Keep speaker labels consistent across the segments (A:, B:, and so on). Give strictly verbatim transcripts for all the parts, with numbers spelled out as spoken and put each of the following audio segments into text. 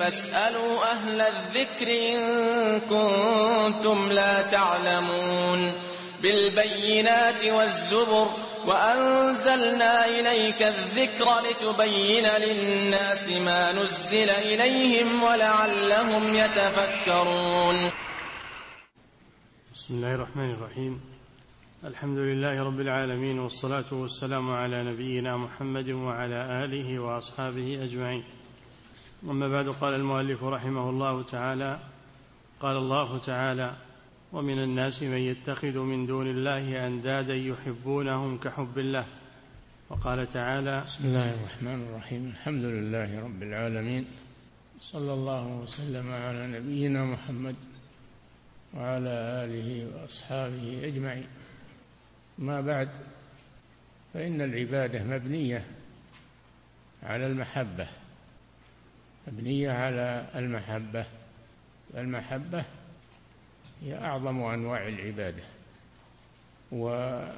A: فاسألوا أهل الذكر إن كنتم لا تعلمون بالبينات والزبر وأنزلنا إليك الذكر لتبين للناس ما نزل إليهم ولعلهم يتفكرون.
B: بسم الله الرحمن الرحيم. الحمد لله رب العالمين، والصلاة والسلام على نبينا محمد وعلى آله وأصحابه أجمعين. أما بعد، قال المؤلف رحمه الله تعالى: قال الله تعالى: ومن الناس من يتخذ من دون الله أندادا يحبونهم كحب الله. وقال تعالى:
C: بسم الله الرحمن الرحيم. الحمد لله رب العالمين، صلى الله وسلم على نبينا محمد وعلى آله وأصحابه أجمعين. ما بعد، فإن العبادة مبنية على المحبة مبنية على المحبة المحبة هي أعظم أنواع العبادة، وهذه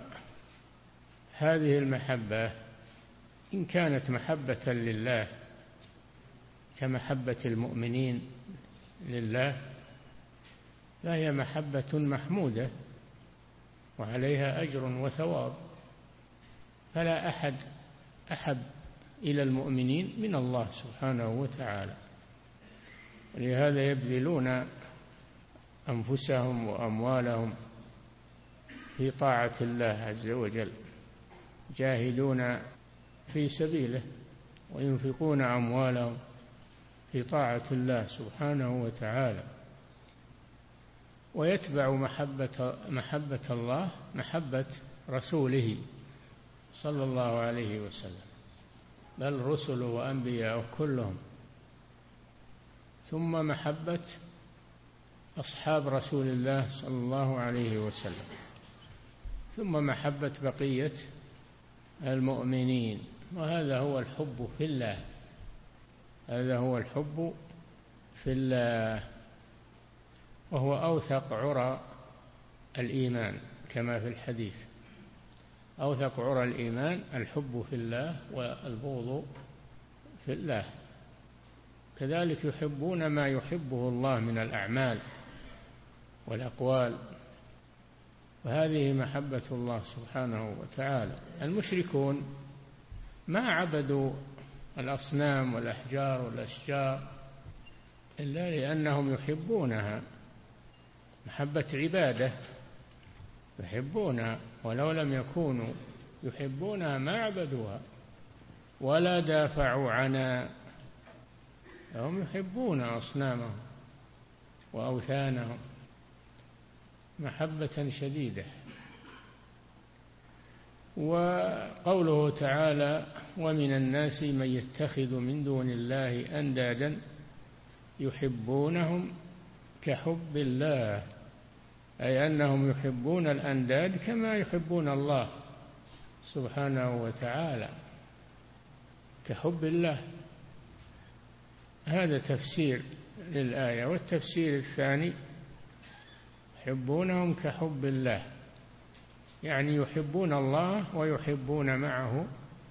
C: المحبة إن كانت محبة لله كمحبة المؤمنين لله فهي محبة محمودة وعليها أجر وثواب، فلا أحد أحب إلى المؤمنين من الله سبحانه وتعالى، ولهذا يبذلون أنفسهم وأموالهم في طاعة الله عز وجل، جاهدون في سبيله وينفقون أموالهم في طاعة الله سبحانه وتعالى، ويتبع محبة, محبة الله محبة رسوله صلى الله عليه وسلم، بل رسل وأنبياء كلهم، ثم محبة أصحاب رسول الله صلى الله عليه وسلم، ثم محبة بقية المؤمنين. وهذا هو الحب في الله هذا هو الحب في الله وهو أوثق عرى الإيمان، كما في الحديث: أوثق عرى الإيمان الحب في الله والبغض في الله. كذلك يحبون ما يحبه الله من الأعمال والأقوال، وهذه محبة الله سبحانه وتعالى. المشركون ما عبدوا الأصنام والأحجار والأشجار إلا لأنهم يحبونها محبة عبادة، يحبونها، ولو لم يكونوا يحبونها ما عبدوها ولا دافعوا عنها، هم يحبون أصنامهم وأوثانهم محبة شديدة. وقوله تعالى: ومن الناس من يتخذ من دون الله أندادا يحبونهم كحب الله، أي أنهم يحبون الأنداد كما يحبون الله سبحانه وتعالى، كحب الله. هذا تفسير للآية. والتفسير الثاني: يحبونهم كحب الله، يعني يحبون الله ويحبون معه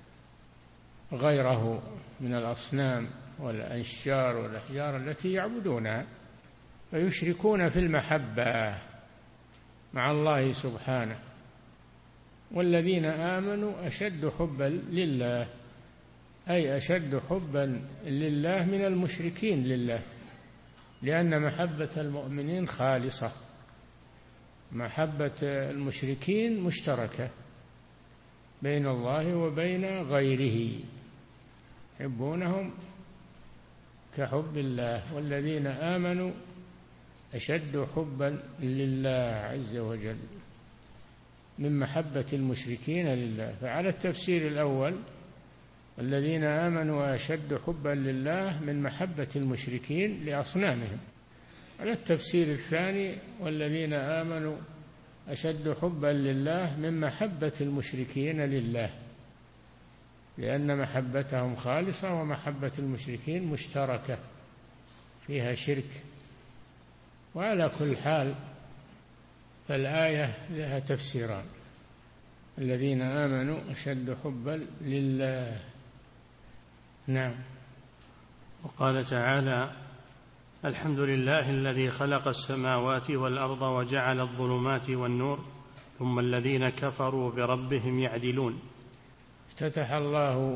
C: غيره من الأصنام والأشجار والأحجار التي يعبدونها، فيشركون في المحبة مع الله سبحانه. والذين آمنوا أشد حبا لله، أي أشد حبا لله من المشركين لله، لأن محبة المؤمنين خالصة، محبة المشركين مشتركة بين الله وبين غيره، يحبونهم كحب الله. والذين آمنوا أشد حبا لله عز وجل من محبة المشركين لله. فعلى التفسير الأول: الذين آمنوا أشد حبا لله من محبة المشركين لأصنامهم. على التفسير الثاني: والذين آمنوا أشد حبا لله من محبة المشركين لله، لأن محبتهم خالصة ومحبة المشركين مشتركة فيها شرك. وعلى كل حال فالآية لها تفسيران: الذين آمنوا أشد حبا لله. نعم.
B: وقال تعالى: الحمد لله الذي خلق السماوات والأرض وجعل الظلمات والنور ثم الذين كفروا بربهم يعدلون.
C: افتتح الله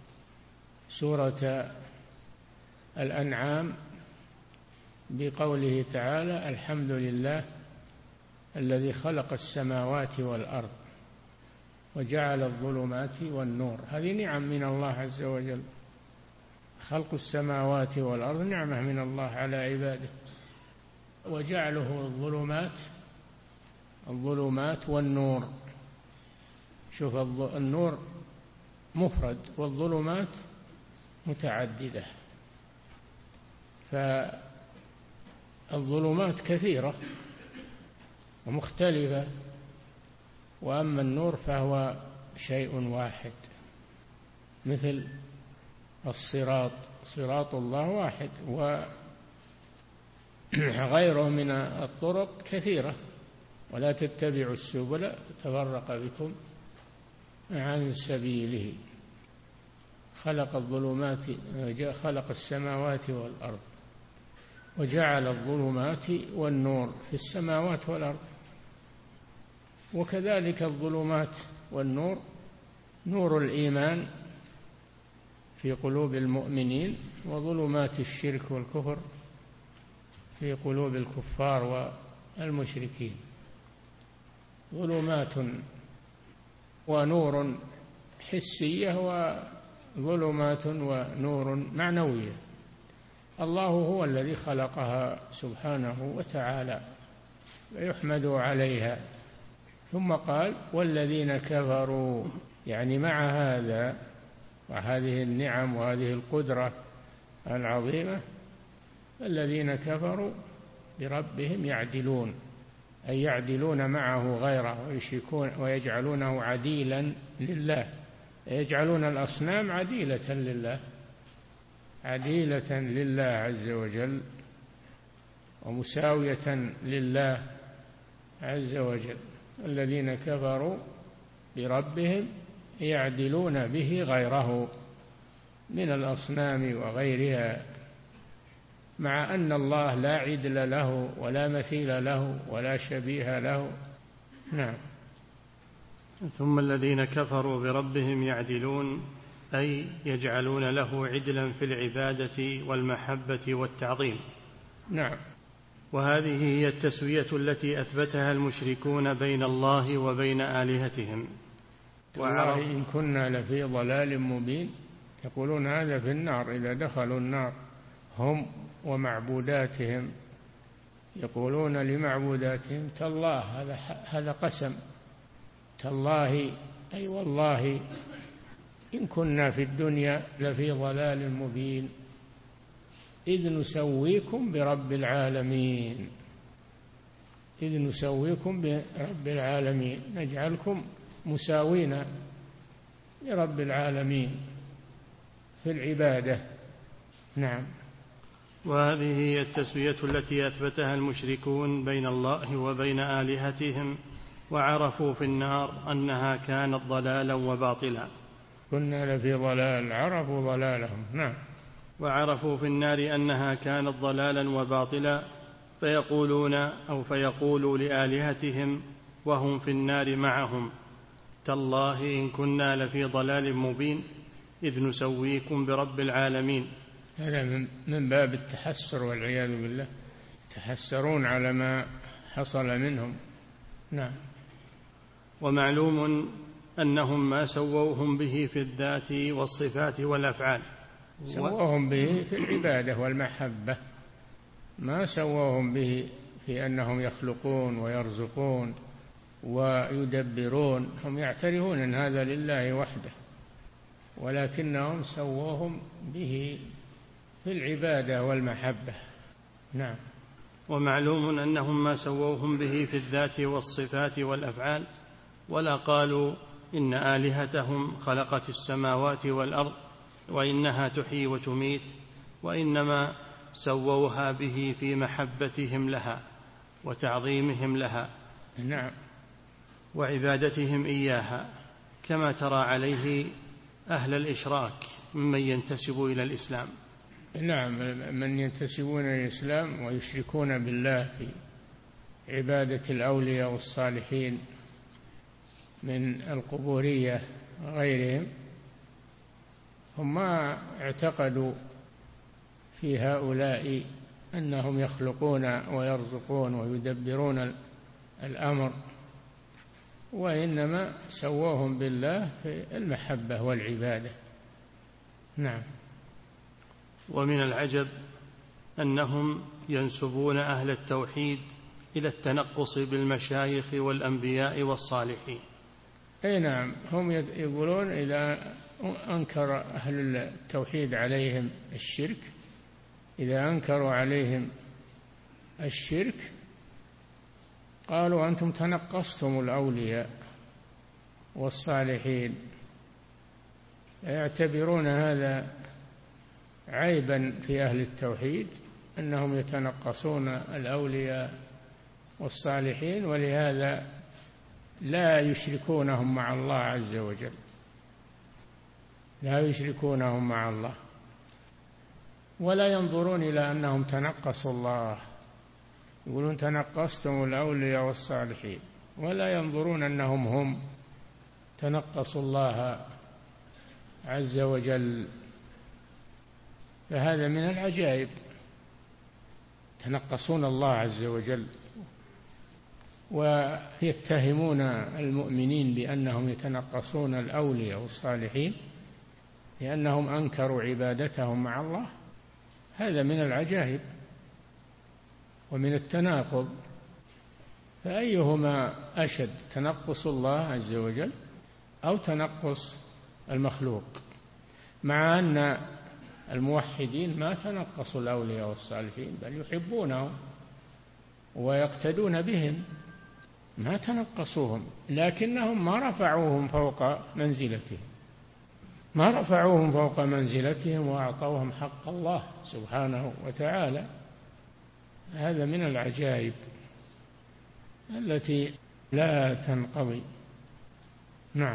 C: سورة الأنعام بقوله تعالى: الحمد لله الذي خلق السماوات والأرض وجعل الظلمات والنور. هذه نعم من الله عز وجل، خلق السماوات والأرض نعمة من الله على عباده، وجعله الظلمات الظلمات والنور. شوف، النور مفرد والظلمات متعددة، فالظلمات كثيرة ومختلفة، وأما النور فهو شيء واحد، مثل الصراط، صراط الله واحد، وغيره من الطرق كثيرة، ولا تتبعوا السبل تفرق بكم عن سبيله. خلق الظلمات خلق السماوات والأرض وجعل الظلمات والنور في السماوات والأرض. وكذلك الظلمات والنور، نور الإيمان في قلوب المؤمنين، وظلمات الشرك والكفر في قلوب الكفار والمشركين. ظلمات ونور حسية وظلمات ونور معنوية. الله هو الذي خلقها سبحانه وتعالى ويحمد عليها. ثم قال: والذين كفروا، يعني مع هذا وهذه النعم وهذه القدرة العظيمة، الذين كفروا بربهم يعدلون، أي يعدلون معه غيره ويشركون ويجعلونه عديلا لله، يجعلون الأصنام عديلة لله عديلة لله عز وجل ومساوية لله عز وجل. الذين كفروا بربهم يعدلون به غيره من الأصنام وغيرها، مع أن الله لا عدل له ولا مثيل له ولا شبيه له. نعم.
B: ثم الذين كفروا بربهم يعدلون، أي يجعلون له عدلا في العبادة والمحبة والتعظيم.
C: نعم.
B: وهذه هي التسوية التي أثبتها المشركون بين الله وبين آلهتهم.
C: والله إن كنا لفي ضلال مبين، يقولون هذا في النار إذا دخلوا النار هم ومعبوداتهم، يقولون لمعبوداتهم: تالله، هذا هذا قسم، تالله أي والله إن كنا في الدنيا لفي ضلال مبين إذ نسويكم برب العالمين إذ نسويكم برب العالمين نجعلكم مساوين لرب العالمين في العبادة. نعم.
B: وهذه هي التسوية التي أثبتها المشركون بين الله وبين آلهتهم، وعرفوا في النار أنها كانت ضلالا وباطلا.
C: كنا لفي ضلال، عرفوا ضلالهم. نعم.
B: وعرفوا في النار أنها كانت ضلالا وباطلا، فيقولون أو فيقولوا لآلهتهم وهم في النار معهم: تالله إن كنا لفي ضلال مبين إذ نسويكم برب العالمين.
C: هذا من باب التحسر والعياذ بالله، يتحسرون على ما حصل منهم. نعم.
B: ومعلوم أنهم ما سووهم به في الذات والصفات والأفعال،
C: سووهم به في العبادة والمحبة، ما سووهم به في أنهم يخلقون ويرزقون ويدبرون. هم يعترفون أن هذا لله وحده، ولكنهم سووهم به في العبادة والمحبة. نعم.
B: ومعلوم أنهم ما سووهم به في الذات والصفات والأفعال، ولا قالوا إن آلهتهم خلقت السماوات والأرض وإنها تحيي وتميت، وإنما سووها به في محبتهم لها وتعظيمهم لها.
C: نعم.
B: وعبادتهم إياها، كما ترى عليه أهل الإشراك ممن ينتسب إلى الإسلام.
C: نعم، من ينتسبون للإسلام ويشركون بالله في عبادة الأولياء والصالحين من القبورية وغيرهم، هم ما اعتقدوا في هؤلاء أنهم يخلقون ويرزقون ويدبرون الأمر، وإنما سووهم بالله في المحبة والعبادة. نعم.
B: ومن العجب أنهم ينسبون أهل التوحيد إلى التنقص بالمشايخ والأنبياء والصالحين.
C: أي نعم، هم يقولون إذا أنكر أهل التوحيد عليهم الشرك، إذا أنكروا عليهم الشرك قالوا أنتم تنقصتم الأولياء والصالحين، يعتبرون هذا عيبا في أهل التوحيد أنهم يتنقصون الأولياء والصالحين، ولهذا لا يشركونهم مع الله عز وجل، لا يشركونهم مع الله، ولا ينظرون إلى أنهم تنقصوا الله، يقولون تنقصتم الأولياء والصالحين، ولا ينظرون أنهم هم تنقصوا الله عز وجل. فهذا من العجائب، تنقصون الله عز وجل ويتهمون المؤمنين بأنهم يتنقصون الأولياء والصالحين لأنهم أنكروا عبادتهم مع الله. هذا من العجائب ومن التناقض. فأيهما أشد، تنقص الله عز وجل أو تنقص المخلوق؟ مع أن الموحدين ما تنقصوا الأولياء والصالحين، بل يحبونهم ويقتدون بهم، ما تنقصوهم، لكنهم ما رفعوهم فوق منزلتهم، ما رفعوهم فوق منزلتهم وأعطوهم حق الله سبحانه وتعالى. هذا من العجائب التي لا تنقضي. نعم.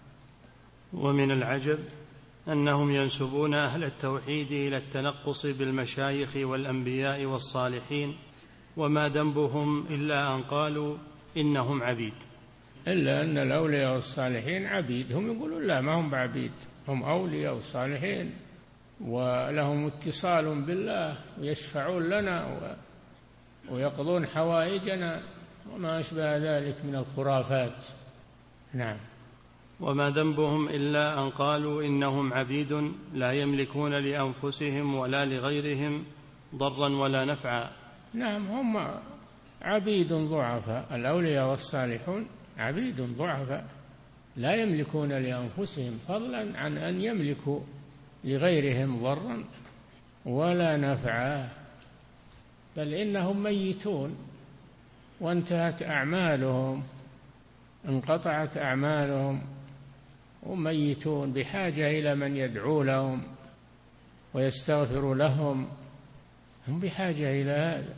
B: ومن العجب أنهم ينسبون أهل التوحيد إلى التنقص بالمشايخ والأنبياء والصالحين، وما ذنبهم إلا أن قالوا إنهم عبيد.
C: إلا أن الأولياء والصالحين عبيد، هم يقولون لا، ما هم بعبيد، هم أولياء وصالحين ولهم اتصال بالله ويشفعون لنا ويقضون حوائجنا وما أشبه ذلك من الخرافات. نعم.
B: وما ذنبهم إلا أن قالوا إنهم عبيد لا يملكون لأنفسهم ولا لغيرهم ضرا ولا نفعا.
C: نعم، هم عبيد ضعفاء، الأولياء والصالحون عبيد ضعفاء لا يملكون لأنفسهم فضلا عن أن يملكوا لغيرهم ضرا ولا نفعا، بل إنهم ميتون وانتهت أعمالهم، انقطعت أعمالهم وميتون، بحاجة إلى من يدعو لهم ويستغفر لهم، هم بحاجة إلى هذا،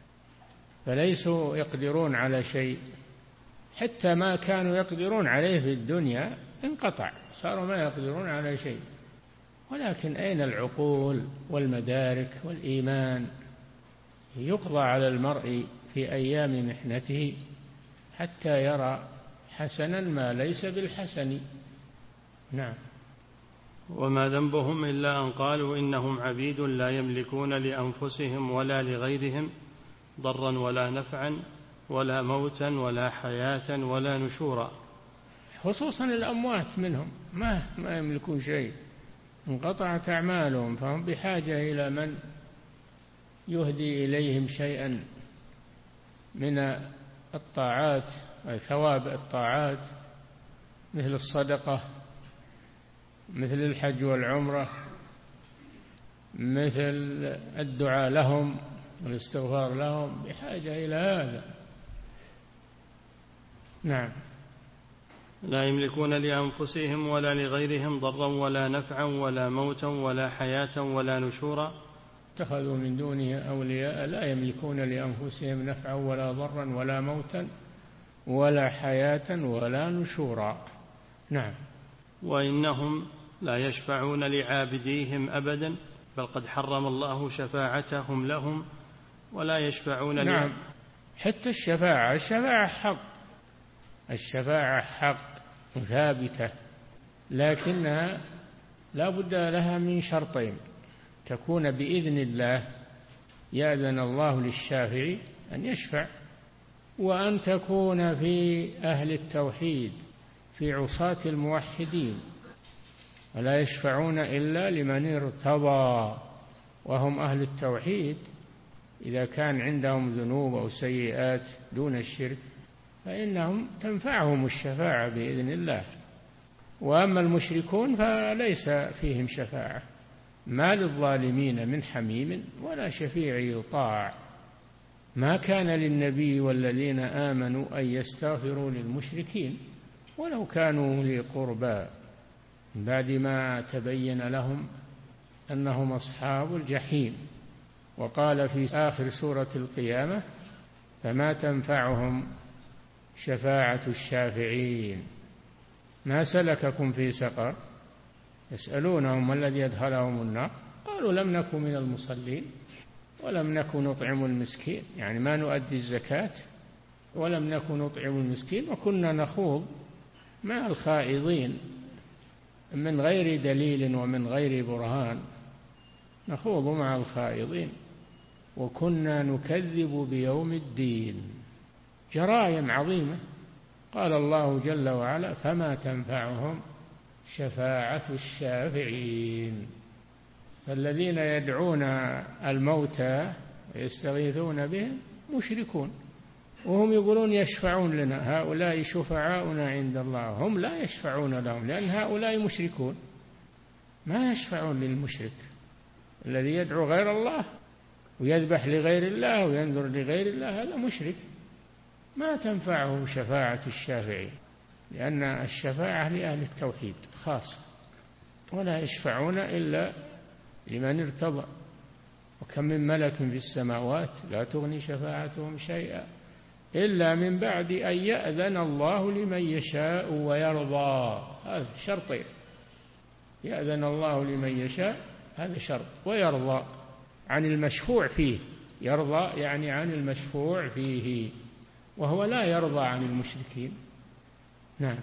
C: فليسوا يقدرون على شيء. حتى ما كانوا يقدرون عليه في الدنيا انقطع، صاروا ما يقدرون على شيء. ولكن أين العقول والمدارك والإيمان؟ يقضى على المرء في أيام محنته حتى يرى حسنا ما ليس بالحسن. نعم.
B: وما ذنبهم إلا أن قالوا إنهم عبيد لا يملكون لأنفسهم ولا لغيرهم ضرا ولا نفعا ولا موتا ولا حياة ولا نشورا.
C: خصوصا الأموات منهم ما ما يملكون شيء، انقطعت أعمالهم، فهم بحاجة إلى من يهدي إليهم شيئا من الطاعات، ثواب الطاعات، مثل الصدقة، مثل الحج والعمرة، مثل الدعاء لهم والاستغفار لهم، بحاجة إلى هذا. نعم.
B: لا يملكون لأنفسهم ولا لغيرهم ضرا ولا نفعا ولا موتا ولا حياة ولا نشورا.
C: اتخذوا من دونه أولياء لا يملكون لأنفسهم نفعا ولا ضرا ولا موتا ولا حياة ولا نشورا. نعم.
B: وإنهم لا يشفعون لعابديهم أبدا بل قد حرم الله شفاعتهم لهم ولا يشفعون.
C: نعم، حتى الشفاعة الشفاعة حق، الشفاعة حق ثابتة، لكنها لا بد لها من شرطين: تكون بإذن الله، يأذن الله للشافع أن يشفع، وأن تكون في أهل التوحيد، في عصاة الموحدين، ولا يشفعون إلا لمن ارتضى، وهم أهل التوحيد. إذا كان عندهم ذنوب أو سيئات دون الشرك فإنهم تنفعهم الشفاعة بإذن الله. وأما المشركون فليس فيهم شفاعة، ما للظالمين من حميم ولا شفيع يطاع. ما كان للنبي والذين آمنوا أن يستغفروا للمشركين ولو كانوا أولي قربى بعد ما تبين لهم أنهم أصحاب الجحيم. وقال في آخر سورة القيامة: فما تنفعهم شفاعة الشافعين. ما سلككم في سقر؟ يسألونهم ما الذي أدخلهم النار؟ قالوا لم نكن من المصلين ولم نكن نطعم المسكين، يعني ما نؤدي الزكاة، ولم نكن نطعم المسكين، وكنا نخوض مع الخائضين من غير دليل ومن غير برهان، نخوض مع الخائضين، وكنا نكذب بيوم الدين. جرائم عظيمة. قال الله جل وعلا: فما تنفعهم شفاعة الشافعين. فالذين يدعون الموتى ويستغيثون بهم مشركون، وهم يقولون يشفعون لنا، هؤلاء شفعاؤنا عند الله. هم لا يشفعون لهم، لأن هؤلاء مشركون، ما يشفعون للمشرك الذي يدعو غير الله ويذبح لغير الله وينذر لغير الله، هذا مشرك، ما تنفعه شفاعة الشافعين، لأن الشفاعة لأهل التوحيد خاصة، ولا يشفعون إلا لمن ارتضى. وكم من ملك في السماوات لا تغني شفاعتهم شيئا إلا من بعد أن يأذن الله لمن يشاء ويرضى. هذا شرطين: يأذن الله لمن يشاء، هذا شرط، ويرضى عن المشفوع فيه. يرضى يعني عن المشفوع فيه، وهو لا يرضى عن المشركين. نعم.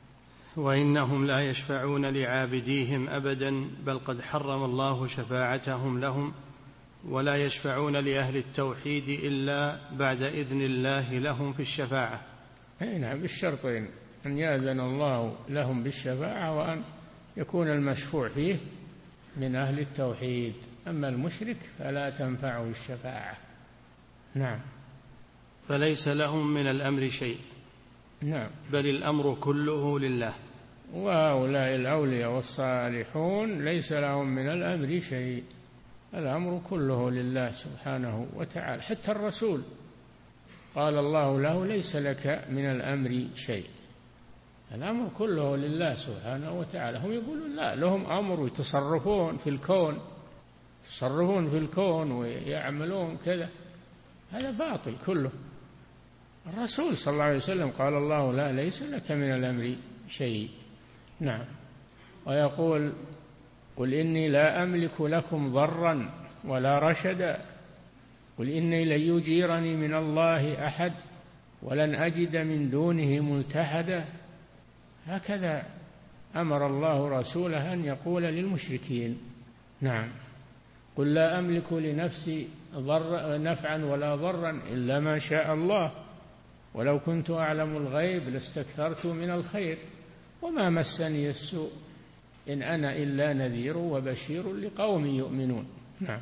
B: وإنهم لا يشفعون لعابديهم أبدا، بل قد حرم الله شفاعتهم لهم ولا يشفعون لأهل التوحيد إلا بعد إذن الله لهم في الشفاعة.
C: نعم، بالشرطين: أن يأذن الله لهم بالشفاعة، وأن يكون المشفوع فيه من أهل التوحيد. أما المشرك فلا تنفعه الشفاعة. نعم.
B: فليس لهم من الأمر شيء.
C: نعم.
B: بل الأمر كله لله.
C: وهؤلاء الأولياء والصالحون ليس لهم من الأمر شيء، الأمر كله لله سبحانه وتعالى. حتى الرسول قال الله له: ليس لك من الأمر شيء، الأمر كله لله سبحانه وتعالى. هم يقولون لا، لهم أمر يتصرفون في الكون، يتصرفون في الكون ويعملون كذا، هذا باطل كله. الرسول صلى الله عليه وسلم قال الله: لا، ليس لك من الأمر شيء. نعم. ويقول: قل إني لا أملك لكم ضرا ولا رشدا، قل إني لن يجيرني من الله أحد ولن أجد من دونه ملتحدا. هكذا أمر الله رسوله أن يقول للمشركين. نعم. قل لا أملك لنفسي ضر نفعا ولا ضرا إلا ما شاء الله، ولو كنت أعلم الغيب لاستكثرت من الخير وما مسني السوء إن أنا إلا نذير وبشير لقوم يؤمنون. نعم.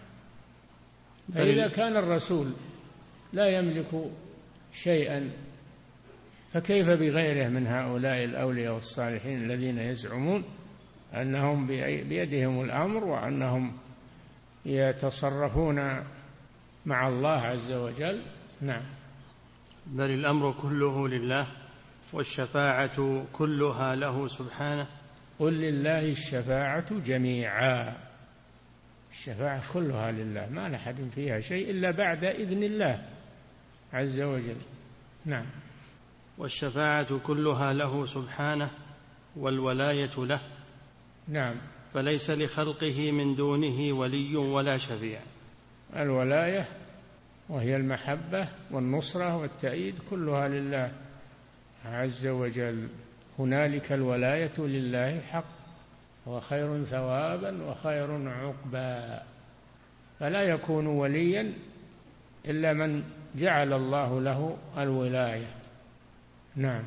C: فإذا كان الرسول لا يملك شيئا فكيف بغيره من هؤلاء الأولياء والصالحين الذين يزعمون أنهم بيدهم الأمر وأنهم يتصرفون مع الله عز وجل. نعم.
B: بل الأمر كله لله والشفاعة كلها له سبحانه.
C: قل لله الشفاعة جميعا، الشفاعة كلها لله، ما لأحد فيها شيء إلا بعد إذن الله عز وجل. نعم.
B: والشفاعة كلها له سبحانه والولاية له.
C: نعم.
B: فليس لخلقه من دونه ولي ولا شفيع.
C: الولاية وهي المحبة والنصرة والتأييد كلها لله عز وجل. هنالك الولاية لله حق وخير ثوابا وخير عقبا. فلا يكون وليا إلا من جعل الله له الولاية. نعم.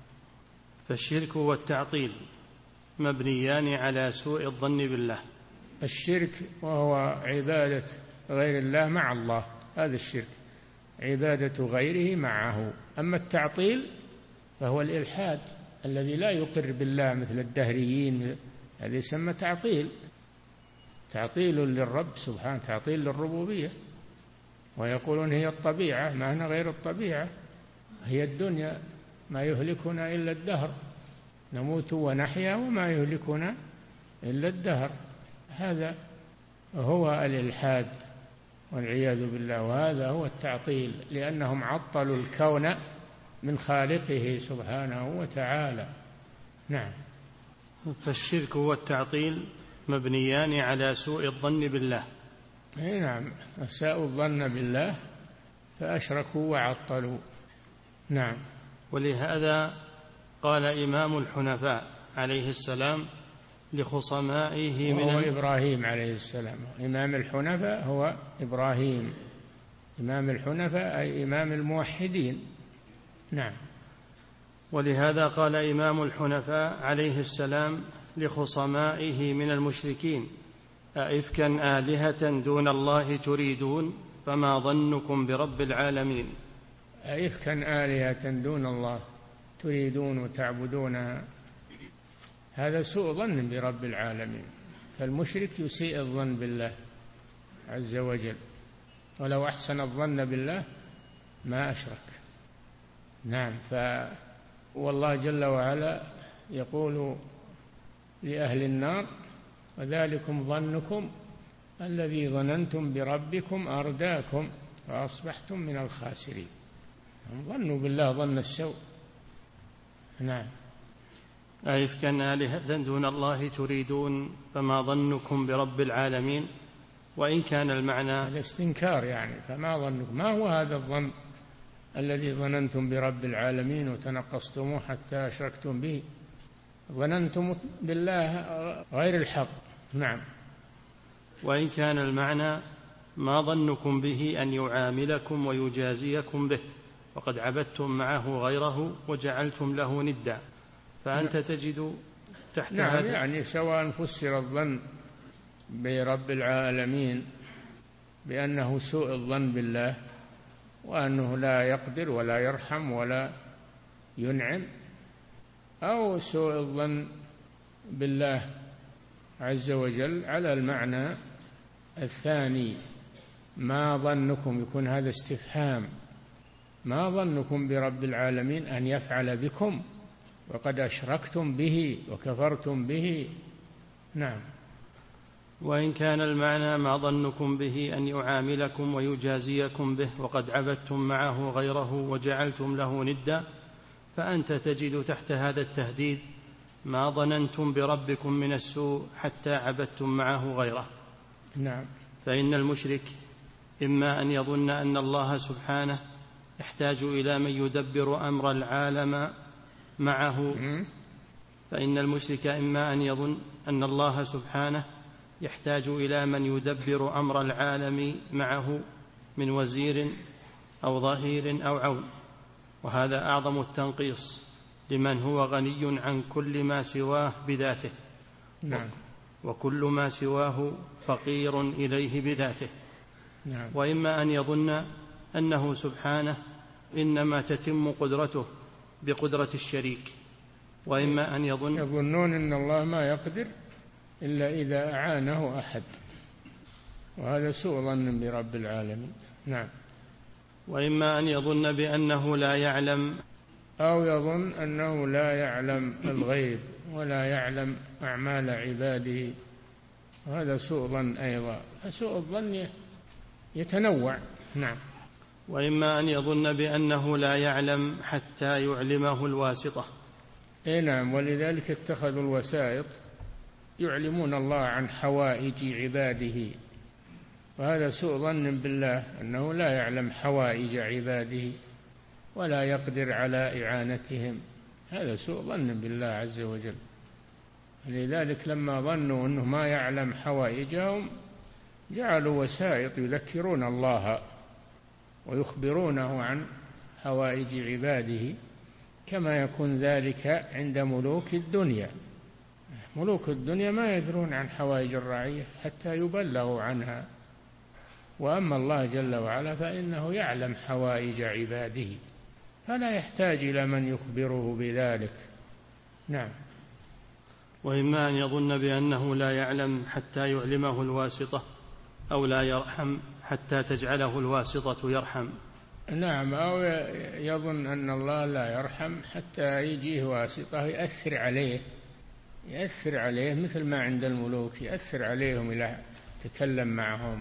B: فالشرك والتعطيل مبنيان على سوء الظن بالله.
C: الشرك وهو عبادة غير الله مع الله، هذا الشرك، عبادة غيره معه. أما التعطيل فهو الإلحاد الذي لا يقر بالله مثل الدهريين، هذا يسمى تعطيل، تعطيل للرب سبحانه، تعطيل للربوبية. ويقولون هي الطبيعة، ما هنا غير الطبيعة، هي الدنيا، ما يهلكنا إلا الدهر، نموت ونحيا وما يهلكنا إلا الدهر. هذا هو الإلحاد والعياذ بالله، وهذا هو التعطيل، لأنهم عطلوا الكون من خالقه سبحانه وتعالى. نعم.
B: فالشرك والتعطيل مبنيان على سوء الظن بالله.
C: أي نعم، أساءوا الظن بالله فأشركوا وعطلوا. نعم.
B: ولهذا قال إمام الحنفاء عليه السلام لخصمائه من
C: هو إبراهيم عليه السلام. إمام الحنفاء هو إبراهيم، إمام الحنفاء أي إمام الموحدين. نعم.
B: ولهذا قال إمام الحنفاء عليه السلام لخصمائه من المشركين أئفكا آلهة دون الله تريدون فما ظنكم برب العالمين.
C: أئفكا آلهة دون الله تريدون وتعبدونها، هذا سوء ظن برب العالمين. فالمشرك يسيء الظن بالله عز وجل، ولو أحسن الظن بالله ما أشرك. نعم. والله جل وعلا يقول لأهل النار وذلكم ظنكم الذي ظننتم بربكم أرداكم فأصبحتم من الخاسرين. ظنوا بالله ظن السوء. نعم.
B: أئفكا آلهة دون الله تريدون فما ظنكم برب العالمين. وإن كان المعنى
C: هذا استنكار، يعني فما ظنكم، ما هو هذا الظن الذي ظننتم برب العالمين وتنقصتموه حتى أشركتم به؟ ظننتم بالله غير الحق. نعم.
B: وإن كان المعنى ما ظنكم به أن يعاملكم ويجازيكم به وقد عبدتم معه غيره وجعلتم له ندا، فأنت تجد تحت
C: نعم
B: هذا.
C: يعني سواء فسر الظن برب العالمين بأنه سوء الظن بالله وأنه لا يقدر ولا يرحم ولا ينعم، أو سوء الظن بالله عز وجل على المعنى الثاني، ما ظنكم، يكون هذا استفهام، ما ظنكم برب العالمين أن يفعل بكم وقد أشركتم به وكفرتم به. نعم.
B: وإن كان المعنى ما ظنكم به أن يعاملكم ويجازيكم به وقد عبدتم معه غيره وجعلتم له ندا، فأنت تجد تحت هذا التهديد ما ظننتم بربكم من السوء حتى عبدتم معه غيره.
C: نعم.
B: فإن المشرك إما أن يظن أن الله سبحانه يحتاج إلى من يدبر أمر العالم معه، فإن المشرك إما أن يظن أن الله سبحانه يحتاج إلى من يدبر أمر العالم معه من وزير أو ظهير أو عون، وهذا أعظم التنقيص لمن هو غني عن كل ما سواه بذاته.
C: نعم.
B: وكل ما سواه فقير إليه بذاته.
C: نعم.
B: وإما أن يظن أنه سبحانه إنما تتم قدرته بقدرة الشريك، وإما أن يظن
C: يظنون أن الله ما يقدر إلا إذا أعانه أحد، وهذا سوء ظن برب العالمين. نعم.
B: وإما أن يظن بأنه لا يعلم،
C: أو يظن أنه لا يعلم الغيب ولا يعلم أعمال عباده، وهذا سوء ظن أيضا. سوء الظن يتنوع. نعم.
B: وإما أن يظن بأنه لا يعلم حتى يعلمه الواسطة.
C: إيه نعم. ولذلك اتخذوا الوسائط يعلمون الله عن حوائج عباده، وهذا سوء ظن بالله أنه لا يعلم حوائج عباده ولا يقدر على إعانتهم، هذا سوء ظن بالله عز وجل. لذلك لما ظنوا أنه ما يعلم حوائجهم جعلوا وسائط يذكرون الله ويخبرونه عن حوائج عباده، كما يكون ذلك عند ملوك الدنيا. ملوك الدنيا ما يدرون عن حوائج الرعية حتى يبلغوا عنها، وأما الله جل وعلا فإنه يعلم حوائج عباده فلا يحتاج إلى من يخبره بذلك. نعم.
B: وإما أن يظن بأنه لا يعلم حتى يعلمه الواسطة، أو لا يرحم حتى تجعله الواسطة يرحم.
C: نعم، أو يظن أن الله لا يرحم حتى يجيه واسطة يأثر عليه يأثر عليه مثل ما عند الملوك، يأثر عليهم إلى تكلم معهم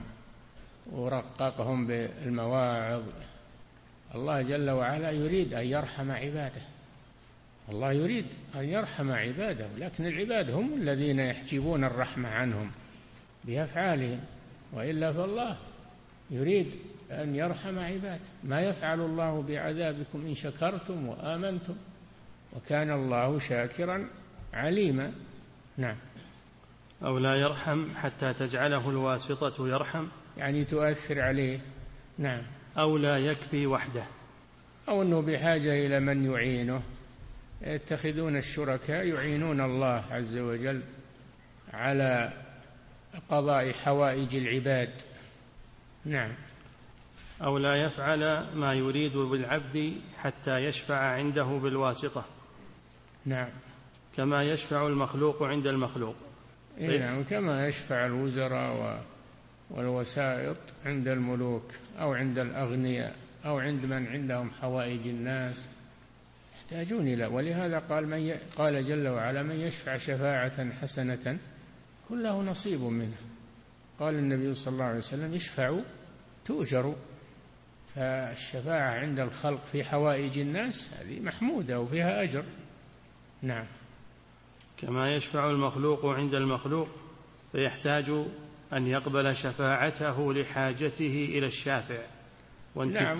C: ورققهم بالمواعظ. الله جل وعلا يريد أن يرحم عباده، الله يريد أن يرحم عباده، لكن العباد هم الذين يحجبون الرحمة عنهم بأفعالهم، وإلا فالله يريد أن يرحم عباده. ما يفعل الله بعذابكم إن شكرتم وآمنتم وكان الله شاكرا عليما. نعم.
B: أو لا يرحم حتى تجعله الواسطة يرحم،
C: يعني تؤثر عليه. نعم.
B: أو لا يكفي وحده،
C: أو أنه بحاجة إلى من يعينه، يتخذون الشركاء يعينون الله عز وجل على قضاء حوائج العباد. نعم.
B: أو لا يفعل ما يريد بالعبد حتى يشفع عنده بالواسطة.
C: نعم.
B: كما يشفع المخلوق عند المخلوق.
C: نعم، كما يشفع الوزراء والوسائط عند الملوك أو عند الأغنياء أو عند من عندهم حوائج الناس يحتاجون إلى. ولهذا قال من ي... قال جل وعلا من يشفع شفاعة حسنة كن له نصيب منها. قال النبي صلى الله عليه وسلم اشفعوا تؤجروا. فالشفاعة عند الخلق في حوائج الناس هذه محمودة وفيها أجر. نعم.
B: كما يشفع المخلوق عند المخلوق، فيحتاج أن يقبل شفاعته لحاجته إلى الشافع.
C: نعم.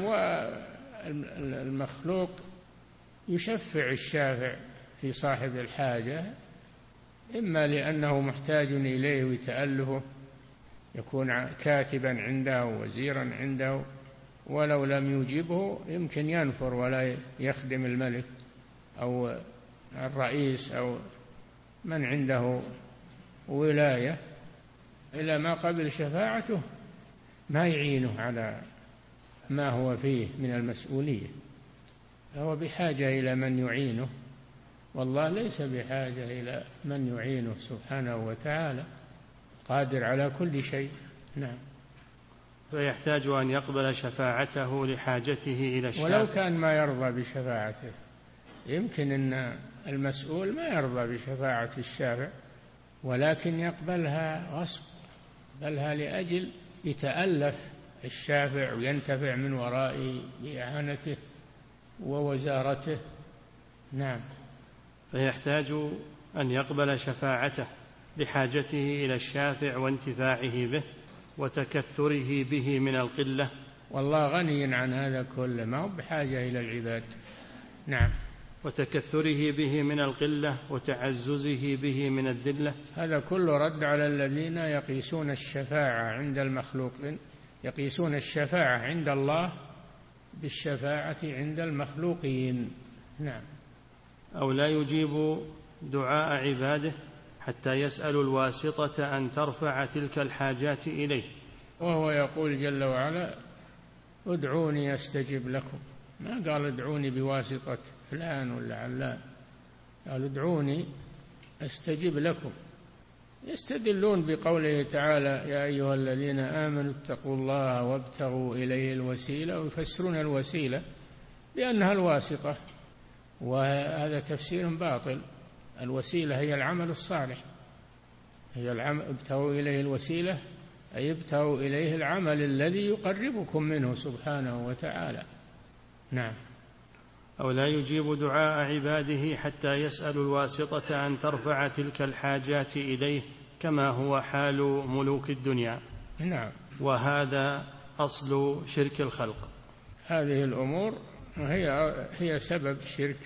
C: والمخلوق يشفع الشافع في صاحب الحاجة، إما لأنه محتاج إليه ويتألهه، يكون كاتبا عنده وزيرا عنده، ولو لم يجبه يمكن ينفر ولا يخدم الملك أو الرئيس أو من عنده ولاية، إلا ما قبل شفاعته ما يعينه على ما هو فيه من المسؤولية، فهو بحاجة إلى من يعينه، والله ليس بحاجة إلى من يعينه سبحانه وتعالى، قادر على كل شيء. نعم.
B: فيحتاج أن يقبل شفاعته لحاجته إلى الشافع.
C: ولو كان ما يرضى بشفاعته، يمكن أن المسؤول ما يرضى بشفاعة الشافع ولكن يقبلها غصب، يقبلها لأجل يتألف الشافع وينتفع من ورائه بإعانته ووزارته. نعم.
B: فيحتاج أن يقبل شفاعته لحاجته إلى الشافع وانتفاعه به وتكثره به من القلة.
C: والله غني عن هذا كله، ما هو بحاجة إلى العباد. نعم.
B: وتكثره به من القلة وتعززه به من الذلة.
C: هذا كله رد على الذين يقيسون الشفاعة عند المخلوقين، يقيسون الشفاعة عند الله بالشفاعة عند المخلوقين. نعم.
B: أو لا يجيب دعاء عباده حتى يسأل الواسطة أن ترفع تلك الحاجات إليه.
C: وهو يقول جل وعلا ادعوني أستجب لكم، ما قال ادعوني بواسطة فلان ولا علان، قال ادعوني أستجب لكم. يستدلون بقوله تعالى يا أيها الذين آمنوا اتقوا الله وابتغوا إليه الوسيلة، ويفسرون الوسيلة بأنها الواسطة، وهذا تفسير باطل. الوسيلة هي العمل الصالح، هي العمل، ابتغوا إليه الوسيلة أي ابتغوا إليه العمل الذي يقربكم منه سبحانه وتعالى. نعم.
B: أو لا يجيب دعاء عباده حتى يسأل الواسطة أن ترفع تلك الحاجات إليه كما هو حال ملوك الدنيا.
C: نعم.
B: وهذا أصل شرك الخلق.
C: هذه الأمور هي هي سبب شرك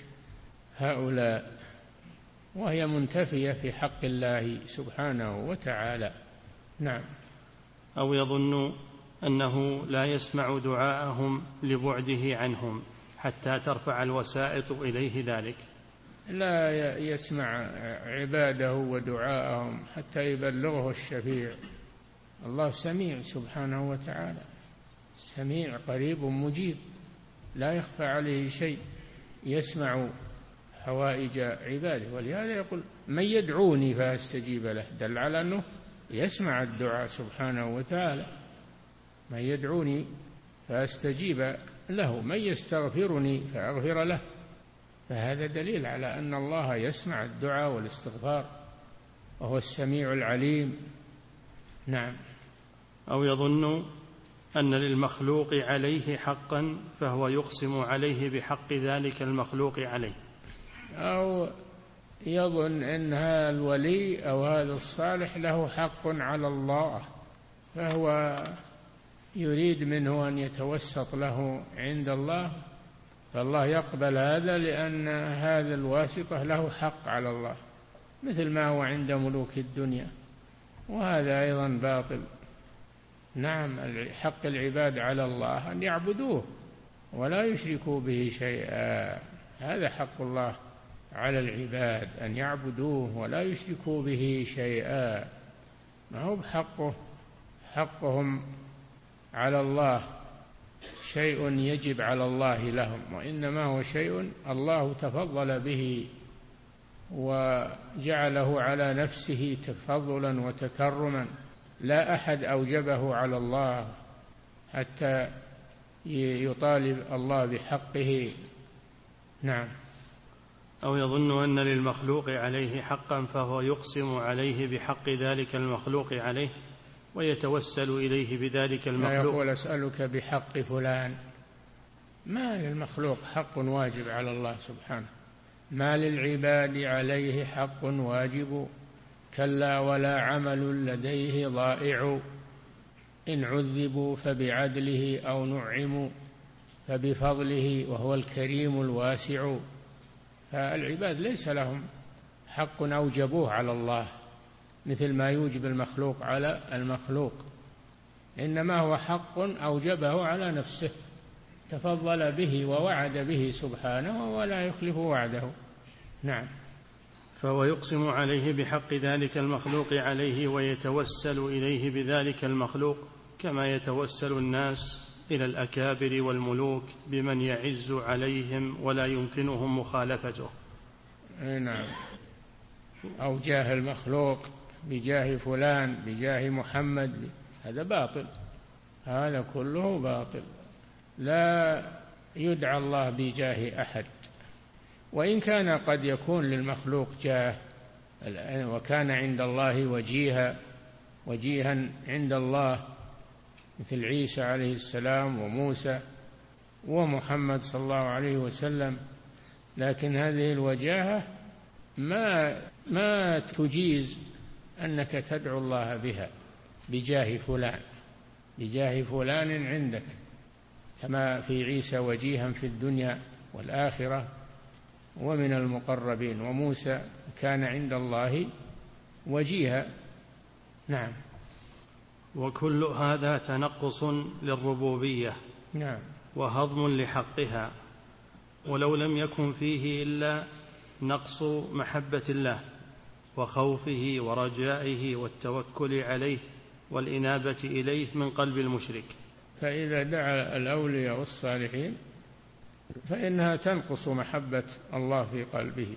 C: هؤلاء، وهي منتفية في حق الله سبحانه وتعالى. نعم.
B: أو يظن أنه لا يسمع دعاءهم لبعده عنهم حتى ترفع الوسائط إليه ذلك.
C: لا يسمع عباده ودعاءهم حتى يبلغه الشفيع. الله سميع سبحانه وتعالى، سميع قريب مجيب، لا يخفى عليه شيء، يسمع حوائج عباده. ولهذا يقول من يدعوني فأستجيب له، دل على أنه يسمع الدعاء سبحانه وتعالى. من يدعوني فأستجيب له، من يستغفرني فأغفر له. فهذا دليل على أن الله يسمع الدعاء والاستغفار، وهو السميع العليم. نعم.
B: أو يظن أن للمخلوق عليه حقا فهو يقسم عليه بحق ذلك المخلوق عليه.
C: أو يظن أن هذا الولي أو هذا الصالح له حق على الله، فهو يريد منه أن يتوسط له عند الله، فالله يقبل هذا لأن هذا الواسطة له حق على الله، مثل ما هو عند ملوك الدنيا، وهذا أيضا باطل. نعم. حق العباد على الله أن يعبدوه ولا يشركوا به شيئا، هذا حق الله على العباد، أن يعبدوه ولا يشركوا به شيئا، ما هو بحقه حقهم على الله شيء يجب على الله لهم، وإنما هو شيء الله تفضل به وجعله على نفسه تفضلا وتكرما، لا أحد أوجبه على الله حتى يطالب الله بحقه. نعم.
B: أو يظن أن للمخلوق عليه حقا فهو يقسم عليه بحق ذلك المخلوق عليه ويتوسل إليه بذلك المخلوق.
C: لا يقول أسألك بحق فلان، ما للمخلوق حق واجب على الله سبحانه، ما للعباد عليه حق واجب، كلا ولا عمل لديه ضائع، إن عذبوا فبعدله أو نعموا فبفضله وهو الكريم الواسع. فالعباد ليس لهم حق أوجبوه على الله مثل ما يوجب المخلوق على المخلوق، إنما هو حق أوجبه على نفسه، تفضل به ووعد به سبحانه ولا يخلف وعده. نعم.
B: فهو يقسم عليه بحق ذلك المخلوق عليه ويتوسل إليه بذلك المخلوق كما يتوسل الناس إلى الأكابر والملوك بمن يعز عليهم ولا يمكنهم مخالفته.
C: نعم. أو جاه المخلوق بجاه فلان بجاه محمد، هذا باطل، هذا كله باطل، لا يدعى الله بجاه أحد، وإن كان قد يكون للمخلوق جاه وكان عند الله وجيها وجيها عند الله، مثل عيسى عليه السلام وموسى ومحمد صلى الله عليه وسلم، لكن هذه الوجاهة ما ما تجيز أنك تدعو الله بها بجاه فلان بجاه فلان عندك، كما في عيسى وجيها في الدنيا والآخرة ومن المقربين، وموسى كان عند الله وجيها. نعم.
B: وكل هذا تنقص للربوبية.
C: نعم.
B: وهضم لحقها، ولو لم يكن فيه إلا نقص محبة الله وخوفه ورجائه والتوكل عليه والإنابة إليه من قلب المشرك.
C: فإذا دعا الأولياء والصالحين فإنها تنقص محبة الله في قلبه،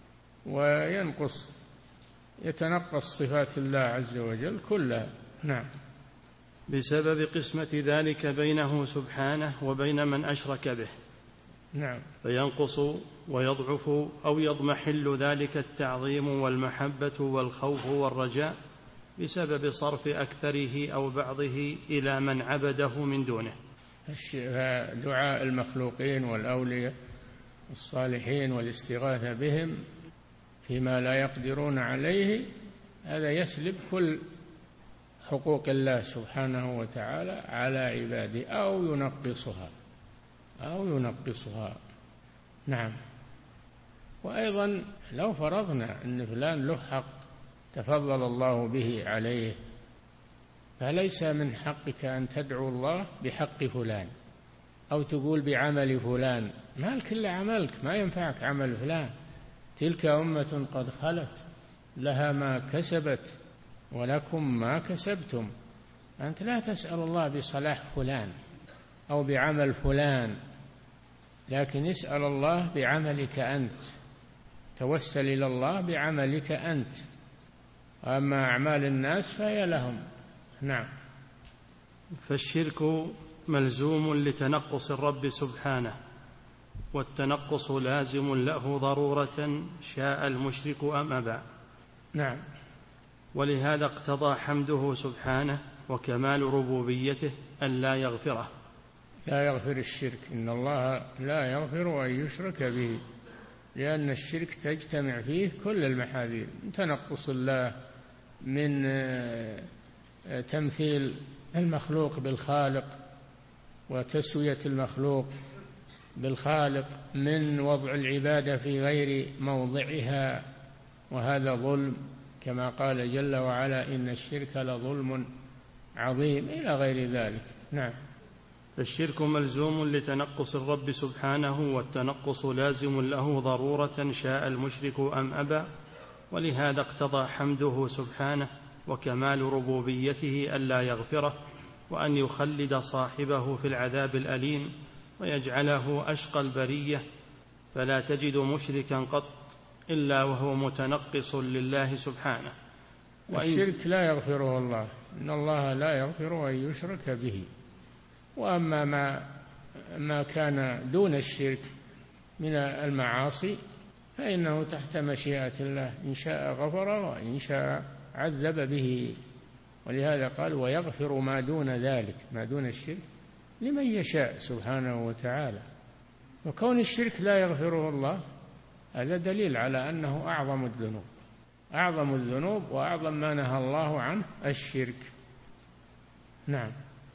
C: وينقص يتنقص صفات الله عز وجل كلها. نعم.
B: بسبب قسمة ذلك بينه سبحانه وبين من أشرك به.
C: نعم.
B: فينقص ويضعف أو يضمحل ذلك التعظيم والمحبة والخوف والرجاء بسبب صرف أكثره أو بعضه إلى من عبده من دونه.
C: دعاء المخلوقين والأولياء الصالحين والاستغاثة بهم فيما لا يقدرون عليه، هذا يسلب كل حقوق الله سبحانه وتعالى على عباده أو ينقصها أو ينقصها. نعم. وأيضا لو فرضنا أن فلان له حق تفضل الله به عليه، فليس من حقك أن تدعو الله بحق فلان أو تقول بعمل فلان، مالك إلا عملك، ما ينفعك عمل فلان، تلك أمة قد خلت لها ما كسبت ولكم ما كسبتم. أنت لا تسأل الله بصلاح فلان أو بعمل فلان، لكن اسأل الله بعملك أنت، توسل إلى الله بعملك أنت، أما أعمال الناس فهي لهم. نعم.
B: فالشرك ملزوم لتنقص الرب سبحانه، والتنقص لازم له ضرورة شاء المشرك أم أبى.
C: نعم.
B: ولهذا اقتضى حمده سبحانه وكمال ربوبيته أن لا يغفره.
C: لا يغفر الشرك، إن الله لا يغفر أن يشرك به، لأن الشرك تجتمع فيه كل المحاذير، من تنقص الله، من تمثيل المخلوق بالخالق وتسوية المخلوق بالخالق، من وضع العبادة في غير موضعها، وهذا ظلم كما قال جل وعلا إن الشرك لظلم عظيم إلى غير ذلك. نعم.
B: فالشرك ملزوم لتنقص الرب سبحانه، والتنقص لازم له ضرورة شاء المشرك أم أبى. ولهذا اقتضى حمده سبحانه وكمال ربوبيته ألا يغفره، وأن يخلد صاحبه في العذاب الأليم ويجعله أشقى البرية، فلا تجد مشركا قط إلا وهو متنقص لله سبحانه.
C: الشرك لا يغفره الله، إن الله لا يغفر أن يشرك به. وأما ما, ما كان دون الشرك من المعاصي فإنه تحت مشيئة الله، إن شاء غفر وإن شاء عذب به. ولهذا قال ويغفر ما دون ذلك، ما دون الشرك، لمن يشاء سبحانه وتعالى. وكون الشرك لا يغفره الله هذا دليل على أنه أعظم الذنوب، أعظم الذنوب وأعظم ما نهى الله عنه الشرك. نعم.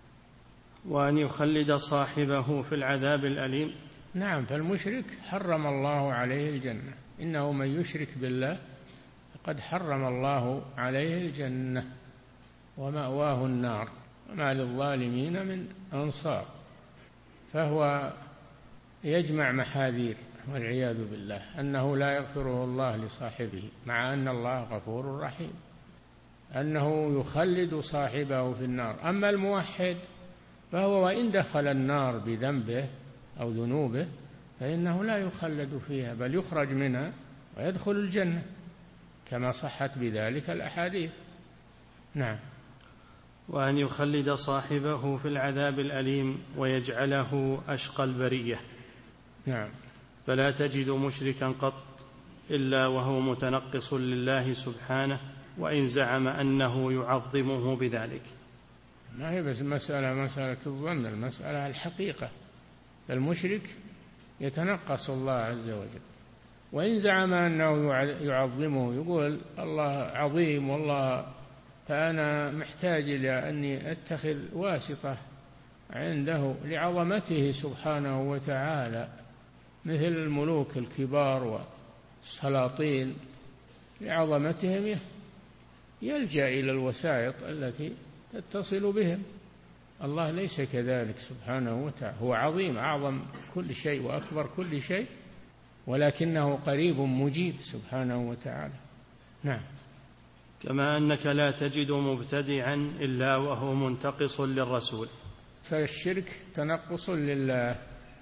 B: وأن يخلد صاحبه في العذاب الأليم.
C: نعم. فالمشرك حرم الله عليه الجنة، إنه من يشرك بالله فقد حرم الله عليه الجنة ومأواه النار وما للظالمين من أنصار. فهو يجمع محاذير والعياذ بالله، أنه لا يغفره الله لصاحبه مع أن الله غفور رحيم، أنه يخلد صاحبه في النار. أما الموحد فهو وإن دخل النار بذنبه أو ذنوبه فإنه لا يخلد فيها، بل يخرج منها ويدخل الجنة كما صحت بذلك الأحاديث. نعم.
B: وأن يخلد صاحبه في العذاب الأليم ويجعله أشقى البرية.
C: نعم.
B: فلا تجد مشركا قط إلا وهو متنقص لله سبحانه، وإن زعم أنه يعظمه بذلك.
C: ما هي بس مسألة مسألة الظن، المسألة الحقيقة. المشرك يتنقص الله عز وجل، وإن زعم أنه يعظمه، يقول الله عظيم والله فأنا محتاج إلى أني أتخذ واسطة عنده لعظمته سبحانه وتعالى، مثل الملوك الكبار والسلاطين لعظمتهم يلجأ إلى الوسائط التي تتصل بهم. الله ليس كذلك سبحانه وتعالى، هو عظيم أعظم كل شيء وأكبر كل شيء، ولكنه قريب مجيب سبحانه وتعالى. نعم.
B: كما أنك لا تجد مبتدعا إلا وهو منتقص للرسول.
C: فالشرك تنقص لله،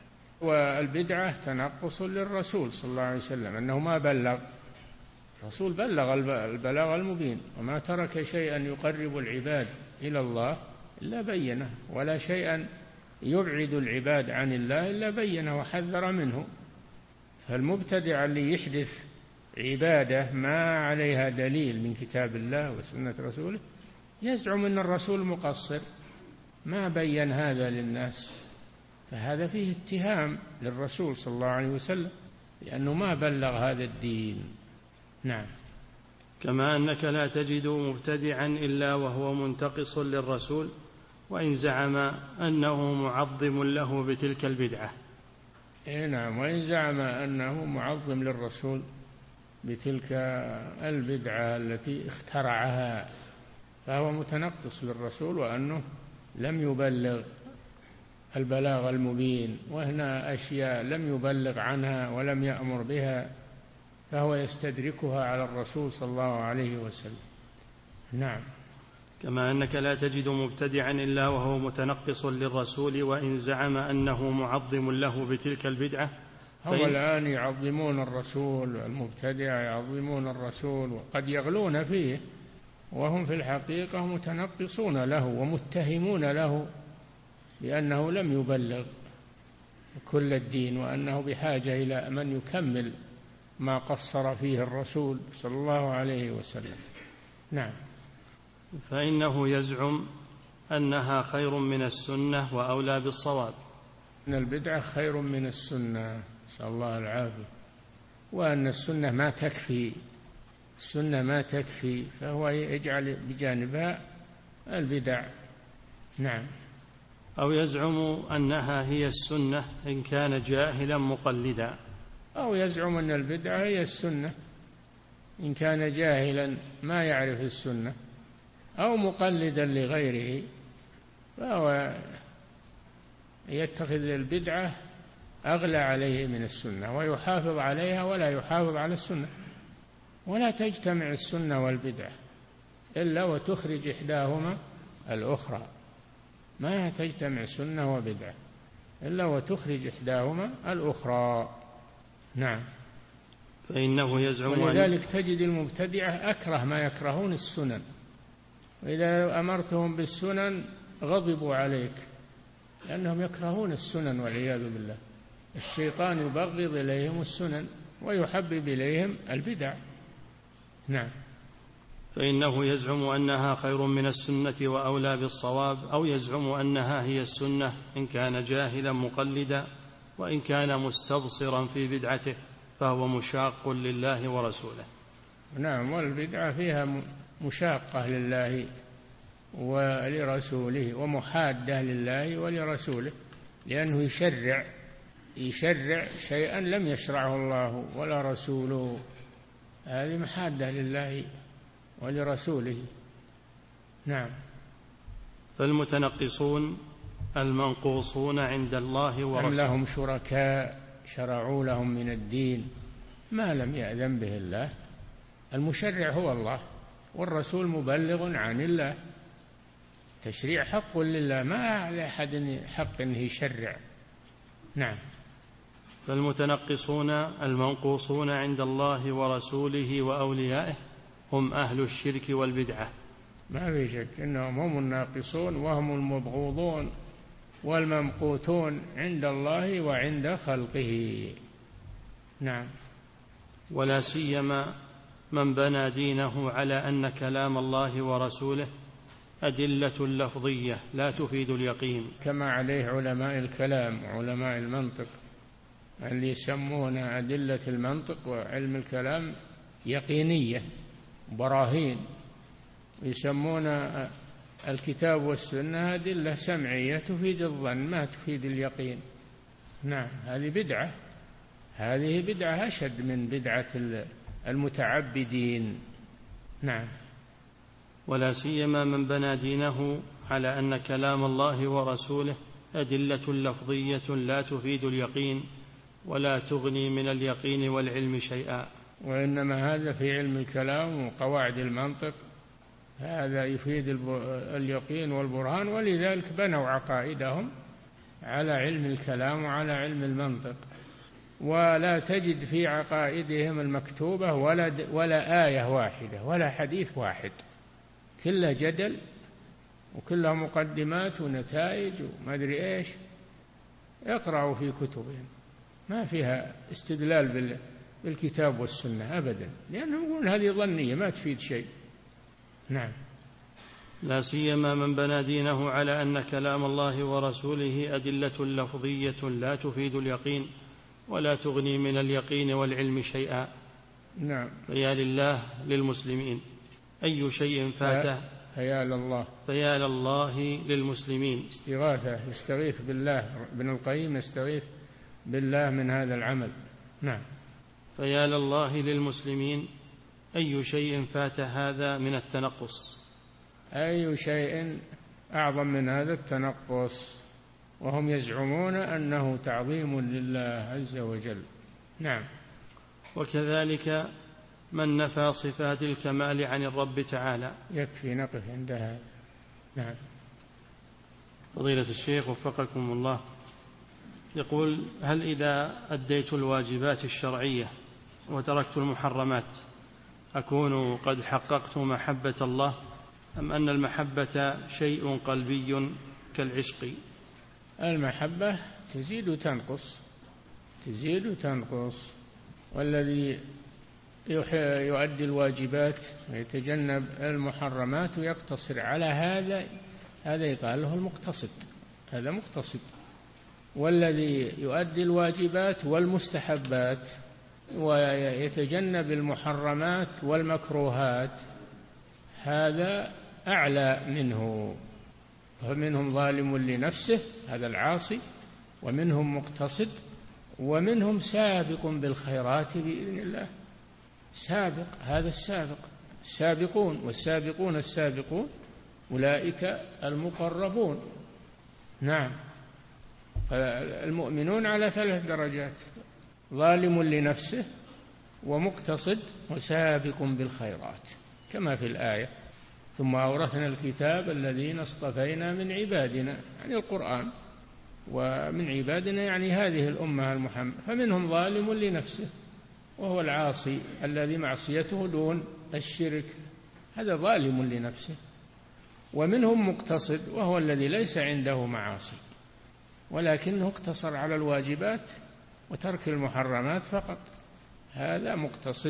C: والبدعة تنقص للرسول صلى الله عليه وسلم، أنه ما بلغ. الرسول بلغ البلاغ المبين، وما ترك شيئا يقرب العباد إلى الله إلا بينه، ولا شيئا يبعد العباد عن الله إلا بينه وحذر منه. فالمبتدع اللي يحدث عبادة ما عليها دليل من كتاب الله وسنة رسوله يزعم أن الرسول مقصر، ما بين هذا للناس، فهذا فيه اتهام للرسول صلى الله عليه وسلم لأنه ما بلغ هذا الدين. نعم.
B: كما أنك لا تجد مبتدعا إلا وهو منتقص للرسول وإن زعم أنه معظم له بتلك البدعة.
C: نعم، وإن زعم أنه معظم للرسول بتلك البدعة التي اخترعها فهو متنقص للرسول وأنه لم يبلغ البلاغ المبين، وهنا أشياء لم يبلغ عنها ولم يأمر بها فهو يستدركها على الرسول صلى الله عليه وسلم. نعم.
B: كما أنك لا تجد مبتدعا إلا وهو متنقص للرسول وإن زعم أنه معظم له بتلك البدعة.
C: هم الآن يعظمون الرسول، المبتدع يعظمون الرسول وقد يغلون فيه وهم في الحقيقة متنقصون له ومتهمون له بأنه لم يبلغ كل الدين وأنه بحاجة إلى من يكمل ما قصر فيه الرسول صلى الله عليه وسلم. نعم.
B: فإنه يزعم أنها خير من السنة وأولى بالصواب.
C: أن البدعة خير من السنة، نسأل الله العافية، وأن السنة ما تكفي، السنة ما تكفي، فهو يجعل بجانبها البدع. نعم.
B: أو يزعم أنها هي السنة إن كان جاهلا مقلدا.
C: أو يزعم أن البدعة هي السنة إن كان جاهلا ما يعرف السنة أو مقلدا لغيره، فهو يتخذ البدعة أغلى عليه من السنة ويحافظ عليها ولا يحافظ على السنة. ولا تجتمع السنة والبدعة إلا وتخرج إحداهما الأخرى، ما تجتمع سنة وبدعة إلا وتخرج إحداهما الأخرى. نعم.
B: فإنه يزعم
C: ولذلك تجد المبتدعة أكره ما يكرهون السنن، وإذا أمرتهم بالسنن غضبوا عليك لأنهم يكرهون السنن والعياذ بالله. الشيطان يبغض إليهم السنن ويحبب إليهم البدع. نعم.
B: فإنه يزعم أنها خير من السنة وأولى بالصواب، أو يزعم أنها هي السنة إن كان جاهلا مقلدا، وإن كان مستبصرا في بدعته فهو مشاق لله ورسوله.
C: نعم. والبدعة فيها مشاقة لله ولرسوله ومحادة لله ولرسوله، لأنه يشرع يشرع شيئا لم يشرعه الله ولا رسوله، هذه محادة لله ولرسوله. نعم.
B: فالمتنقصون المنقوصون عند الله ورسوله.
C: أم لهم شركاء شرعوا لهم من الدين ما لم يأذن به الله. المشرع هو الله والرسول مبلغ عن الله، تشريع حق لله، ما لأحد حق أنه يشرع. نعم.
B: فالمتنقصون المنقوصون عند الله ورسوله وأوليائه هم أهل الشرك والبدعة.
C: ما في شك إنهم هم الناقصون وهم المبغوضون والممقوتون عند الله وعند خلقه. نعم.
B: ولا سيما من بنى دينه على أن كلام الله ورسوله أدلة لفظية لا تفيد اليقين،
C: كما عليه علماء الكلام وعلماء المنطق اللي يسمون أدلة المنطق وعلم الكلام يقينية براهين، يسمون الكتاب والسنة أدلة سمعية تفيد الظن ما تفيد اليقين. نعم. هذه بدعة، هذه بدعة أشد من بدعة المتعبدين. نعم.
B: ولا سيما من بنى دينه على أن كلام الله ورسوله أدلة لفظية لا تفيد اليقين ولا تغني من اليقين والعلم شيئا.
C: وإنما هذا في علم الكلام وقواعد المنطق، هذا يفيد اليقين والبرهان، ولذلك بنوا عقائدهم على علم الكلام وعلى علم المنطق. ولا تجد في عقائدهم المكتوبة ولا, ولا آية واحدة ولا حديث واحد، كله جدل وكلها مقدمات ونتائج وما أدري إيش. اقرأوا في كتبهم ما فيها استدلال بالكتاب والسنة أبدا، لأنهم يقولون هذه ظنية ما تفيد شيء. نعم.
B: لا سيما من بنى دينه على أن كلام الله ورسوله أدلة لفظية لا تفيد اليقين ولا تغني من اليقين والعلم شيئا.
C: نعم.
B: فيا لله للمسلمين أي شيء فاته.
C: فيا لله
B: فيا لله للمسلمين.
C: استغاثة، يستغيث بالله، ابن القيم يستغيث بالله من هذا العمل. نعم.
B: فيا لله للمسلمين أي شيء فات هذا من التنقص.
C: أي شيء أعظم من هذا التنقص، وهم يزعمون أنه تعظيم لله عز وجل. نعم.
B: وكذلك من نفى صفات الكمال عن الرب تعالى.
C: يكفي نقف عند هذا. نعم.
B: فضيلة الشيخ وفقكم الله، يقول: هل إذا أديت الواجبات الشرعية وتركت المحرمات أكون قد حققت محبة الله، أم أن المحبة شيء قلبي كالعشق؟
C: المحبة تزيد وتنقص، تزيد وتنقص، والذي يؤدي الواجبات ويتجنب المحرمات ويقتصر على هذا هذا يقال له المقتصد، هذا مقتصد. والذي يؤدي الواجبات والمستحبات ويتجنب المحرمات والمكروهات هذا أعلى منه. فمنهم ظالم لنفسه، هذا العاصي، ومنهم مقتصد، ومنهم سابق بالخيرات بإذن الله. سابق، هذا السابق، السابقون والسابقون السابقون أولئك المقربون. نعم. فالمؤمنون على ثلاث درجات: ظالم لنفسه، ومقتصد، وسابق بالخيرات، كما في الآية: ثم أورثنا الكتاب الذين اصطفينا من عبادنا، يعني القرآن، ومن عبادنا يعني هذه الأمة المحمد. فمنهم ظالم لنفسه وهو العاصي الذي معصيته دون الشرك، هذا ظالم لنفسه. ومنهم مقتصد وهو الذي ليس عنده معاصي ولكنه اقتصر على الواجبات وترك المحرمات فقط، هذا مقتصد.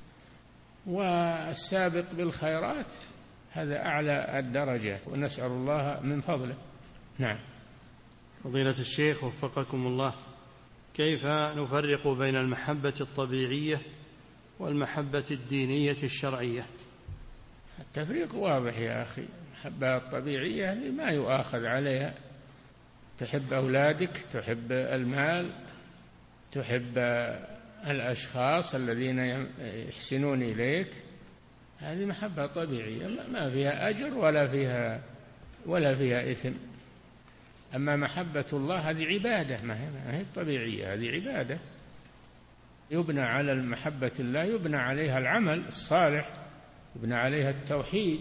C: والسابق بالخيرات هذا أعلى الدرجات، ونسأل الله من فضله. نعم.
B: فضيلة الشيخ وفقكم الله، كيف نفرق بين المحبة الطبيعية والمحبة الدينية الشرعية؟
C: التفريق واضح يا أخي. المحبة الطبيعية ما يؤاخذ عليها، تحب أولادك، تحب المال، تحب الأشخاص الذين يحسنون إليك، هذه محبة طبيعية ما فيها أجر ولا فيها ولا فيها إثم. أما محبة الله هذه عبادة، ما هي طبيعية، هذه عبادة يبنى على المحبة الله، يبنى عليها العمل الصالح، يبنى عليها التوحيد،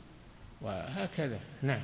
C: وهكذا. نعم.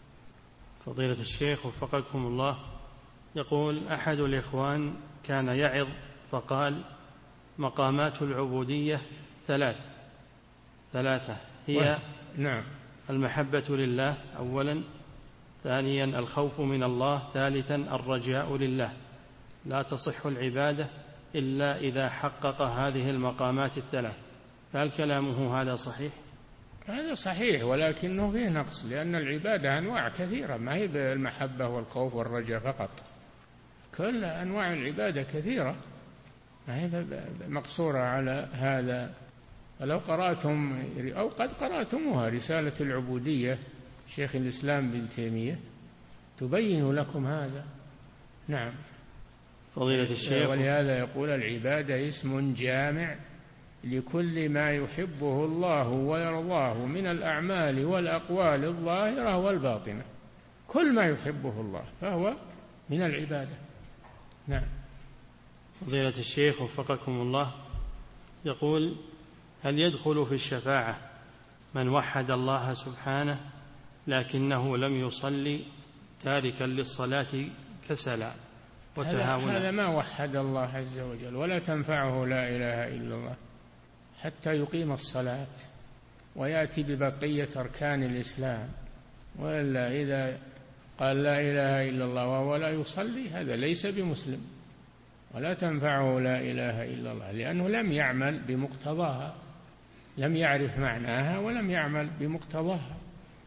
B: فضيلة الشيخ وفقكم الله، يقول أحد الإخوان كان يعظ فقال: مقامات العبودية ثلاث ثلاثة هي
C: و... نعم.
B: المحبة لله أولا، ثانيا الخوف من الله، ثالثا الرجاء لله. لا تصح العبادة إلا إذا حقق هذه المقامات الثلاث. فهل كلامه هذا صحيح؟
C: هذا صحيح، ولكنه فيه نقص، لأن العبادة أنواع كثيرة، ما هي بالمحبة والخوف والرجاء فقط، كل أنواع العبادة كثيرة، ما هي مقصورة على هذا. ولو قرأتم أو قد قرأتموها رسالة العبودية شيخ الإسلام بن تيمية تبين لكم هذا. نعم.
B: فضيلة الشيخ،
C: ولهذا يقول: العبادة اسم جامع لكل ما يحبه الله ويرضاه من الأعمال والأقوال الظاهرة والباطنة، كل ما يحبه الله فهو من العبادة. نعم.
B: فضيلة الشيخ وفقكم الله، يقول: هل يدخل في الشفاعة من وحد الله سبحانه لكنه لم يصلي تاركا للصلاة كسلا وتهاونا؟
C: هذا ما وحد الله عز وجل، ولا تنفعه لا إله إلا الله حتى يقيم الصلاة ويأتي ببقية أركان الإسلام. وإلا إذا قال لا إله إلا الله وهو لا يصلي هذا ليس بمسلم، ولا تنفعه لا إله إلا الله، لأنه لم يعمل بمقتضاها، لم يعرف معناها ولم يعمل بمقتضاها.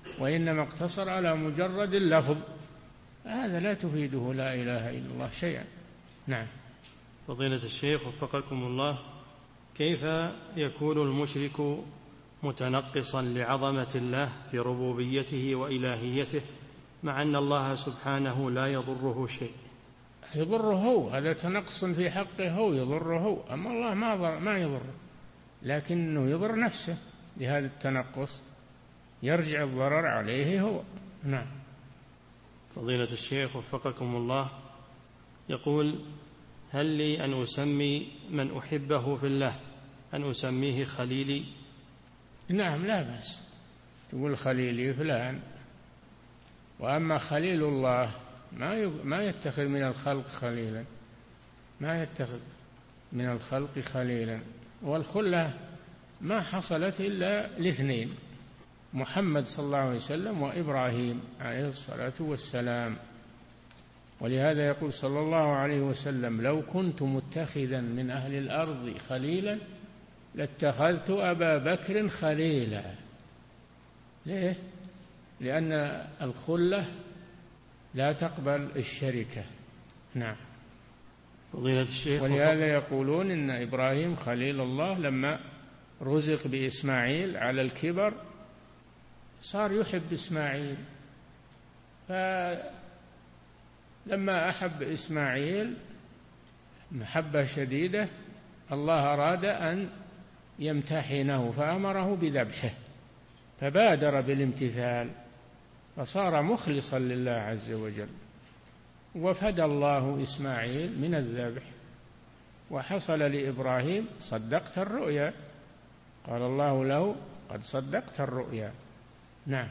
C: وإنما اقتصر على مجرد اللفظ، هذا لا تفيده لا إله إلا الله شيئا. نعم.
B: فضيلة الشيخ وفقكم الله، كيف يكون المشرك متنقصا لعظمة الله في ربوبيته وإلهيته مع أن الله سبحانه لا يضره شيء؟
C: يضره هو، هذا تنقص في حقه هو، يضره هو، أما الله ما ما يضره، لكنه يضر نفسه بهذا التنقص، يرجع الضرر عليه هو. نعم.
B: فضيلة الشيخ وفقكم الله، يقول: هل لي أن أسمي من أحبه في الله أن أسميه خليلي؟
C: نعم، لا بأس تقول خليلي فلان، وأما خليل الله ما ما يتخذ من الخلق خليلا، ما يتخذ من الخلق خليلا، والخلة ما حصلت إلا لاثنين، محمد صلى الله عليه وسلم وإبراهيم عليه الصلاة والسلام. ولهذا يقول صلى الله عليه وسلم: لو كنت متخذا من أهل الأرض خليلا لاتخذت أبا بكر خليلا. ليه؟ لأن الخلة لا تقبل الشركة. نعم.
B: فضيلة الشيخ،
C: ولهذا يقولون إن إبراهيم خليل الله لما رزق بإسماعيل على الكبر صار يحب إسماعيل، فلما أحب إسماعيل محبة شديدة الله أراد أن يمتحنه فأمره بذبحه، فبادر بالامتثال فصار مخلصا لله عز وجل، وفدى الله إسماعيل من الذبح. وحصل لإبراهيم: صدقت الرؤيا، قال الله له: قد صدقت الرؤيا. نعم.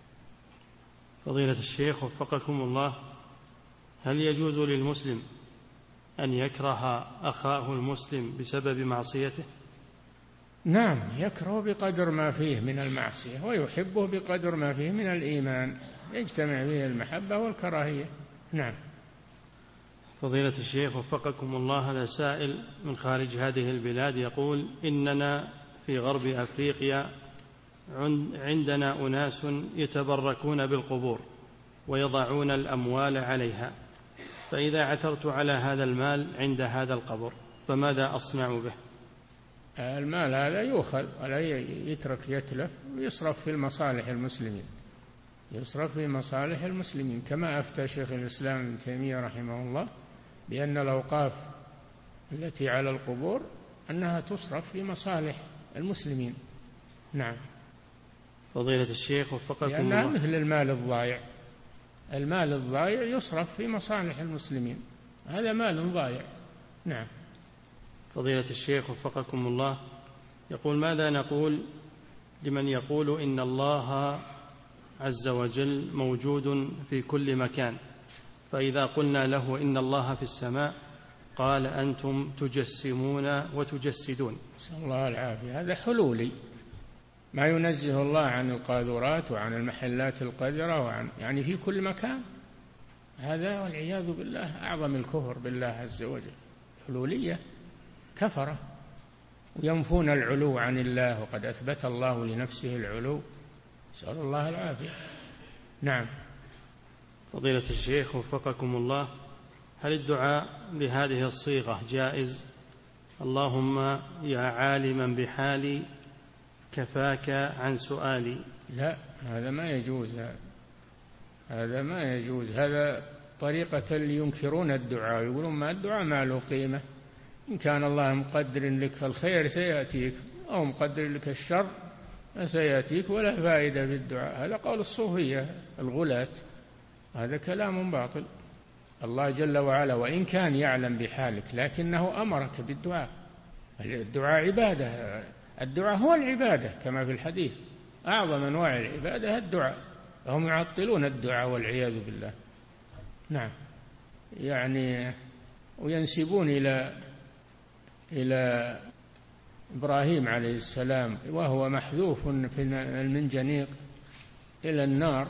B: فضيلة الشيخ وفقكم الله، هل يجوز للمسلم أن يكره أخاه المسلم بسبب معصيته؟
C: نعم، يكره بقدر ما فيه من المعصية، ويحبه بقدر ما فيه من الإيمان، يجتمع به المحبة والكراهية. نعم.
B: فضيلة الشيخ وفقكم الله، هذا سائل من خارج هذه البلاد يقول: إننا في غرب أفريقيا عندنا أناس يتبركون بالقبور ويضعون الأموال عليها، فإذا عثرت على هذا المال عند هذا القبر فماذا أصنع به؟
C: المال هذا يؤخذ ولا يترك يتلف ويصرف في المصالح المسلمين، يصرف في مصالح المسلمين، كما أفتى شيخ الإسلام ابن تيمية رحمه الله بأن الأوقاف التي على القبور أنها تصرف في مصالح المسلمين. نعم.
B: فضيلة الشيخ وفقكم الله،
C: لأنها مثل المال الضائع، المال الضائع يصرف في مصالح المسلمين، هذا مال ضائع. نعم.
B: فضيلة الشيخ وفقكم الله، يقول: ماذا نقول لمن يقول إن الله عز وجل موجود في كل مكان، فإذا قلنا له إن الله في السماء قال أنتم تجسمون وتجسدون؟ نسأل
C: الله العافية. هذا حلولي، ما ينزه الله عن القاذورات وعن المحلات القذرة وعن يعني في كل مكان، هذا والعياذ بالله أعظم الكفر بالله عز وجل. حلولية كفرة وينفون العلو عن الله، وقد أثبت الله لنفسه العلو، نسأل الله العافية. نعم.
B: فضيلة الشيخ وفقكم الله، هل الدعاء بهذه الصيغة جائز؟ اللهم يا عالما بحالي كفاك عن سؤالي.
C: لا، هذا ما يجوز، هذا ما يجوز، هذا طريقة اللي ينكرون الدعاء، يقولون ما الدعاء ما له قيمة، إن كان الله مقدر لك الخير سيأتيك أو مقدر لك الشر سيأتيك ولا فائدة في الدعاء. هذا قول الصوفية الغلاة، هذا كلام باطل. الله جل وعلا وإن كان يعلم بحالك لكنه أمرك بالدعاء، الدعاء عبادة، الدعاء هو العبادة كما في الحديث، أعظم أنواع العبادة الدعاء، هم يعطلون الدعاء والعياذ بالله. نعم. يعني وينسبون إلى إلى إبراهيم عليه السلام وهو محذوف في المنجنيق إلى النار،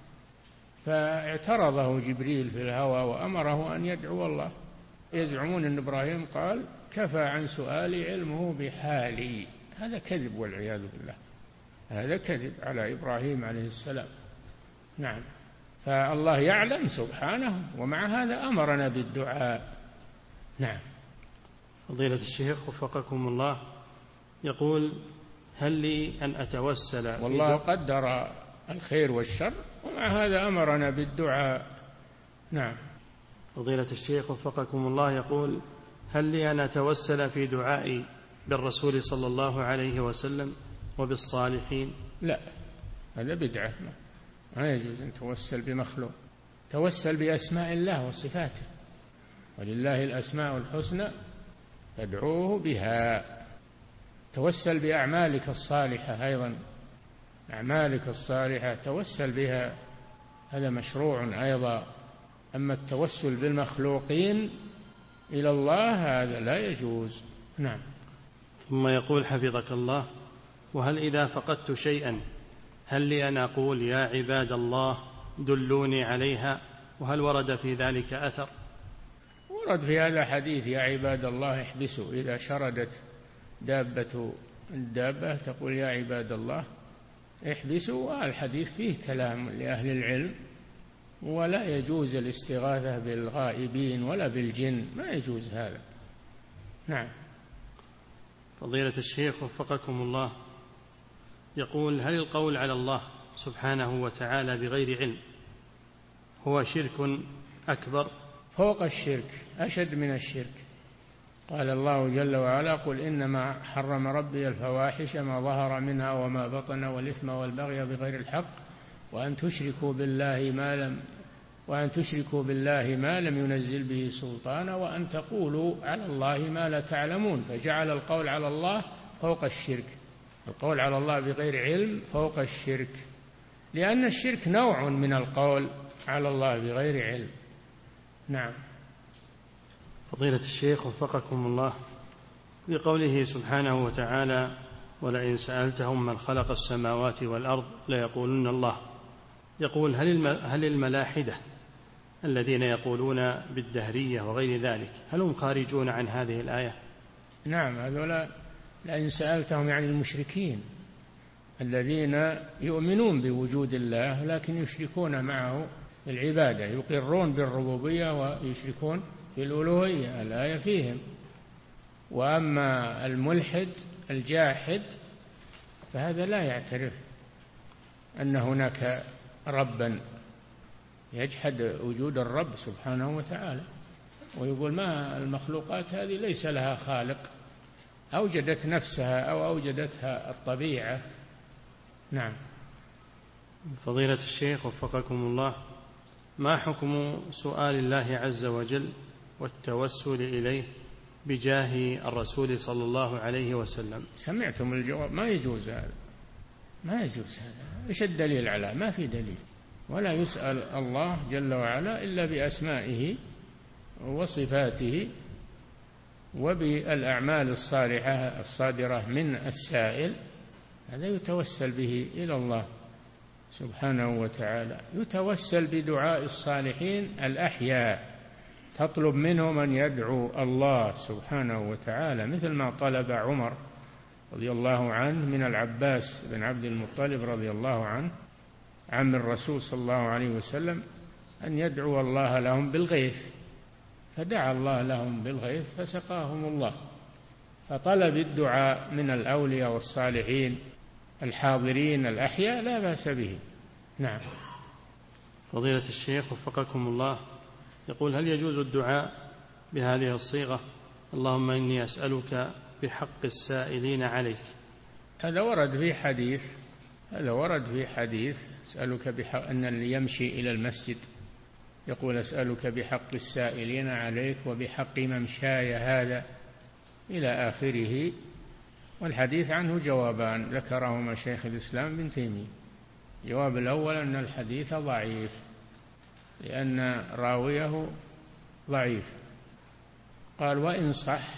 C: فاعترضه جبريل في الهوى وأمره أن يدعو الله، يزعمون أن إبراهيم قال كفى عن سؤالي علمه بحالي، هذا كذب والعياذ بالله. هذا كذب على إبراهيم عليه السلام. نعم. فالله يعلم سبحانه، ومع هذا أمرنا بالدعاء. نعم.
B: فضيلة الشيخ وفقكم الله، يقول: هل لي أن أتوسل؟
C: والله قدر الخير والشر، ومع هذا أمرنا بالدعاء. نعم.
B: فضيلة الشيخ وفقكم الله، يقول: هل لي أن أتوسل في دعائي بالرسول صلى الله عليه وسلم وبالصالحين؟
C: لا، هذا بدعة، ما يجوز أن توسل بمخلوق. توسل بأسماء الله وصفاته، ولله الأسماء الحسنى فادعوه بها. توسل بأعمالك الصالحة أيضا، أعمالك الصالحة توسل بها، هذا مشروع أيضا. أما التوسل بالمخلوقين إلى الله هذا لا يجوز. نعم.
B: ثم يقول حفظك الله: وهل إذا فقدت شيئا هل لي أن أقول يا عباد الله دلوني عليها؟ وهل ورد في ذلك أثر؟
C: ورد في هذا حديث: يا عباد الله احبسوا. إذا شردت دابة الدابة تقول يا عباد الله احبسوا. الحديث فيه كلام لأهل العلم، ولا يجوز الاستغاثة بالغائبين ولا بالجن، ما يجوز هذا. نعم.
B: فضيلة الشيخ وفقكم الله، يقول: هل القول على الله سبحانه وتعالى بغير علم هو شرك أكبر؟
C: فوق الشرك، أشد من الشرك. قال الله جل وعلا: قل إنما حرم ربي الفواحش ما ظهر منها وما بطن والإثم والبغي بغير الحق وأن تشركوا بالله ما لم وأن تشركوا بالله ما لم ينزل به سلطانا وأن تقولوا على الله ما لا تعلمون. فجعل القول على الله فوق الشرك، القول على الله بغير علم فوق الشرك، لأن الشرك نوع من القول على الله بغير علم. نعم.
B: فضيلة الشيخ وفقكم الله، بقوله سبحانه وتعالى: ولئن سألتهم من خلق السماوات والأرض ليقولن الله، يقول: هل الملاحدة الذين يقولون بالدهرية وغير ذلك هل هم خارجون عن هذه الآية؟
C: نعم، هذولا لئن سألتهم يعني المشركين الذين يؤمنون بوجود الله لكن يشركون معه العبادة، يقرون بالربوبية ويشركون بالألوهية، الآية فيهم. وأما الملحد الجاحد فهذا لا يعترف أن هناك ربا، يجحد وجود الرب سبحانه وتعالى، ويقول ما المخلوقات هذه ليس لها خالق، أوجدت نفسها أو أوجدتها الطبيعة. نعم.
B: فضيلة الشيخ وفقكم الله، ما حكم سؤال الله عز وجل والتوسل إليه بجاه الرسول صلى الله عليه وسلم؟
C: سمعتم الجواب، ما يجوز هذا، ما يجوز هذا. إيش الدليل على؟ ما في دليل. ولا يسأل الله جل وعلا إلا بأسمائه وصفاته وبالأعمال الصالحة الصادرة من السائل، هذا يتوسل به إلى الله سبحانه وتعالى. يتوسل بدعاء الصالحين الأحياء، تطلب منهم أن يدعوا الله سبحانه وتعالى، مثل ما طلب عمر رضي الله عنه من العباس بن عبد المطلب رضي الله عنه عم الرسول صلى الله عليه وسلم أن يدعو الله لهم بالغيث، فدعا الله لهم بالغيث فسقاهم الله. فطلب الدعاء من الأولياء والصالحين الحاضرين الأحياء لا بأس به. نعم.
B: فضيلة الشيخ وفقكم الله، يقول: هل يجوز الدعاء بهذه الصيغة: اللهم إني أسألك بحق السائلين عليك؟
C: هذا ورد في حديث، هذا ورد في حديث أسألك بحق أن اللي يمشي إلى المسجد يقول أسألك بحق السائلين عليك وبحق ممشاي هذا إلى آخره. والحديث عنه جوابان ذكرهما شيخ الإسلام بن تيمية. الجواب الأول أن الحديث ضعيف لأن راويه ضعيف. قال: وإن صح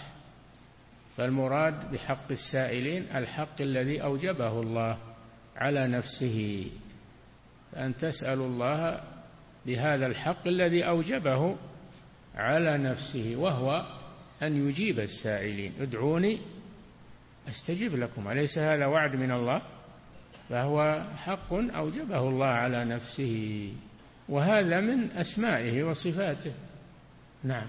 C: فالمراد بحق السائلين الحق الذي أوجبه الله على نفسه، فأن تسأل الله بهذا الحق الذي أوجبه على نفسه، وهو أن يجيب السائلين. ادعوني أستجب لكم، أليس هذا وعد من الله؟ فهو حق أوجبه الله على نفسه، وهذا من أسمائه وصفاته. نعم.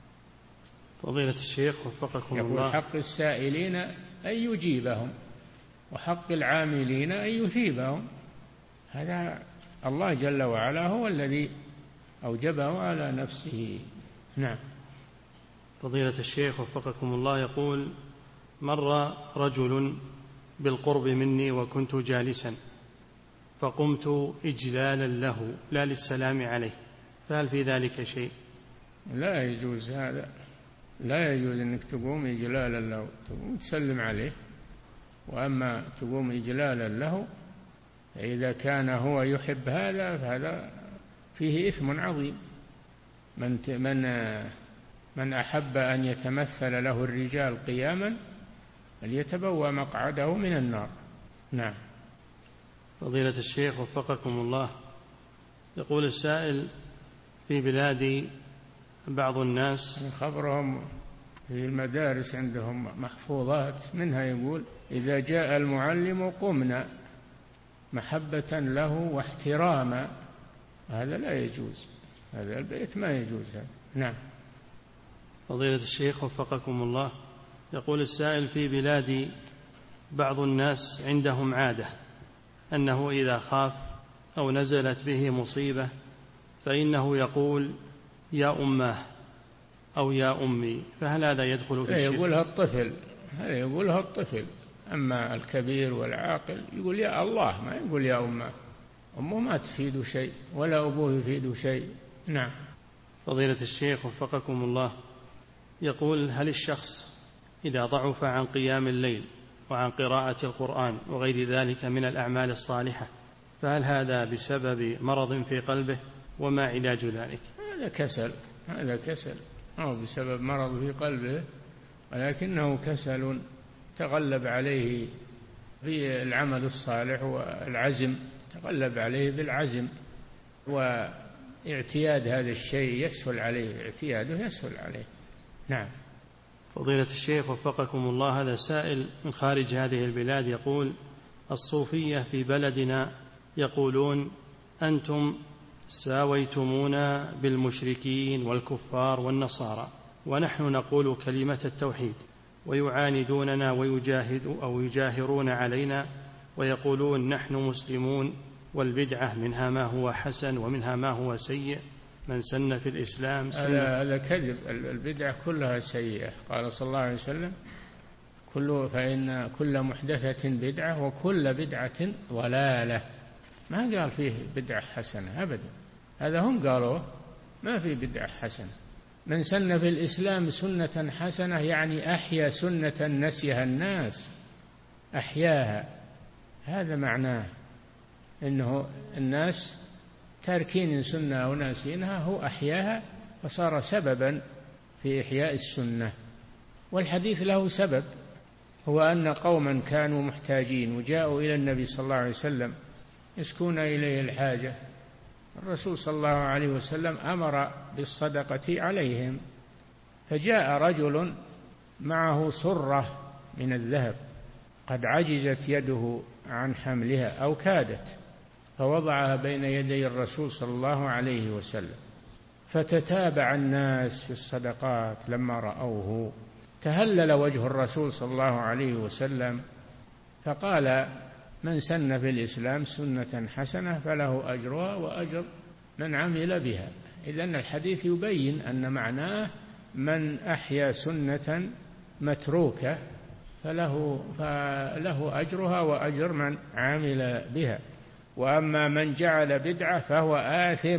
B: فضيلة الشيخ وفقكم
C: يقول
B: الله،
C: حق السائلين أن يجيبهم، وحق العاملين أن يثيبهم. هذا الله جل وعلا هو الذي أوجبه على نفسه. نعم.
B: فضيلة الشيخ وفقكم الله، يقول: مر رجل بالقرب مني وكنت جالسا فقمت إجلالا له لا للسلام عليه، فهل في ذلك شيء؟
C: لا يجوز هذا، لا يجوز أنك تقوم إجلالا له، تقوم تسلم عليه. وأما تقوم إجلالا له إذا كان هو يحب هذا فهذا فيه إثم عظيم. من من من أحب أن يتمثل له الرجال قياما فليتبوأ مقعده من النار. نعم.
B: فضيلة الشيخ وفقكم الله، يقول السائل: في بلادي بعض الناس
C: خبرهم في المدارس عندهم محفوظات منها يقول: إذا جاء المعلم قمنا محبة له واحتراما. هذا لا يجوز، هذا البيت ما يجوز هذا. نعم.
B: فضيلة الشيخ وفقكم الله، يقول السائل: في بلادي بعض الناس عندهم عادة أنه إذا خاف أو نزلت به مصيبة فإنه يقول: يا أماه أو يا أمي، فهل هذا يدخل في الشرك؟
C: يقولها الطفل، هذا يقولها الطفل. أما الكبير والعاقل يقول يا الله، ما يقول يا أمه. أمه ما تفيد شيء ولا أبوه يفيد شيء. نعم.
B: فضيلة الشيخ وفقكم الله، يقول: هل الشخص إذا ضعف عن قيام الليل وعن قراءة القرآن وغير ذلك من الأعمال الصالحة فهل هذا بسبب مرض في قلبه، وما علاج ذلك؟
C: هذا كسل، هذا كسل، أو بسبب مرض في قلبه، ولكنه كسل تغلب عليه في العمل الصالح والعزم، تغلب عليه بالعزم، واعتياد هذا الشيء يسهل عليه، اعتياده يسهل عليه. نعم.
B: فضيلة الشيخ وفقكم الله، هذا سائل من خارج هذه البلاد يقول: الصوفية في بلدنا يقولون أنتم ساويتمونا بالمشركين والكفار والنصارى، ونحن نقول كلمة التوحيد، ويعاندوننا ويجاهد أو يجاهرون علينا ويقولون نحن مسلمون، والبدعة منها ما هو حسن ومنها ما هو سيء، من سن في الإسلام سنة.
C: هذا كذب، البدعة كلها سيئة. قال صلى الله عليه وسلم: كل فإن كل محدثة بدعة وكل بدعة ضلالة. ما قال فيه بدعة حسنة أبدا، هذا هم قالوا ما في بدعة حسنة. من سن في الإسلام سنة حسنة يعني أحيا سنة نسيها الناس، أحياها. هذا معناه إنه الناس تاركين سنة أو ناسينها، هو أحياها فصار سببا في إحياء السنة. والحديث له سبب، هو أن قوما كانوا محتاجين وجاءوا إلى النبي صلى الله عليه وسلم يشكون إليه الحاجة، الرسول صلى الله عليه وسلم أمر بالصدقة عليهم، فجاء رجل معه صرة من الذهب قد عجزت يده عن حملها أو كادت، فوضعها بين يدي الرسول صلى الله عليه وسلم، فتتابع الناس في الصدقات. لما رأوه تهلل وجه الرسول صلى الله عليه وسلم فقال: من سن في الإسلام سنة حسنة فله أجرها وأجر من عمل بها. إذن الحديث يبين أن معناه من أحيا سنة متروكة فله, فله أجرها وأجر من عمل بها، وأما من جعل بدعة فهو آثم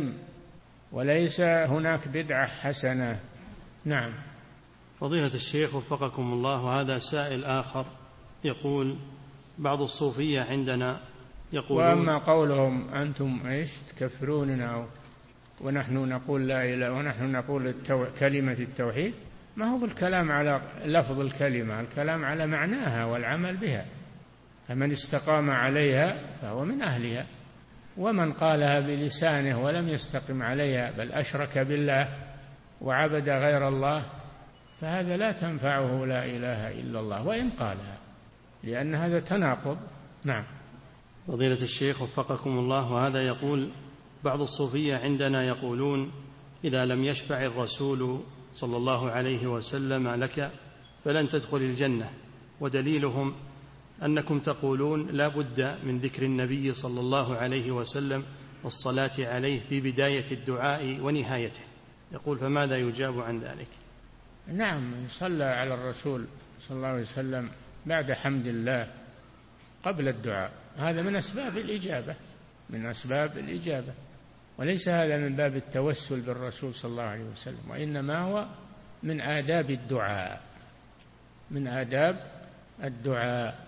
C: وليس هناك بدعة حسنة. نعم.
B: فضيلة الشيخ وفقكم الله، وهذا سائل آخر يقول: بعض الصوفية عندنا يقولون،
C: وأما قولهم أنتم إيش تكفروننا ونحن نقول لا إله ونحن نقول التو... كلمة التوحيد، ما هو بالكلام على لفظ الكلمة، الكلام على معناها والعمل بها، فمن استقام عليها فهو من أهلها، ومن قالها بلسانه ولم يستقم عليها بل أشرك بالله وعبد غير الله فهذا لا تنفعه لا إله إلا الله وإن قالها، لأن هذا تناقض. نعم.
B: فضيلة الشيخ وفقكم الله، وهذا يقول: بعض الصوفية عندنا يقولون إذا لم يشفع الرسول صلى الله عليه وسلم لك فلن تدخل الجنة، ودليلهم أنكم تقولون لا بد من ذكر النبي صلى الله عليه وسلم والصلاة عليه في بداية الدعاء ونهايته. يقول: فماذا يجاب عن ذلك؟
C: نعم، صلى على الرسول صلى الله عليه وسلم بعد حمد الله قبل الدعاء، هذا من أسباب الإجابة، من أسباب الإجابة، وليس هذا من باب التوسل بالرسول صلى الله عليه وسلم، وإنما هو من آداب الدعاء، من آداب الدعاء.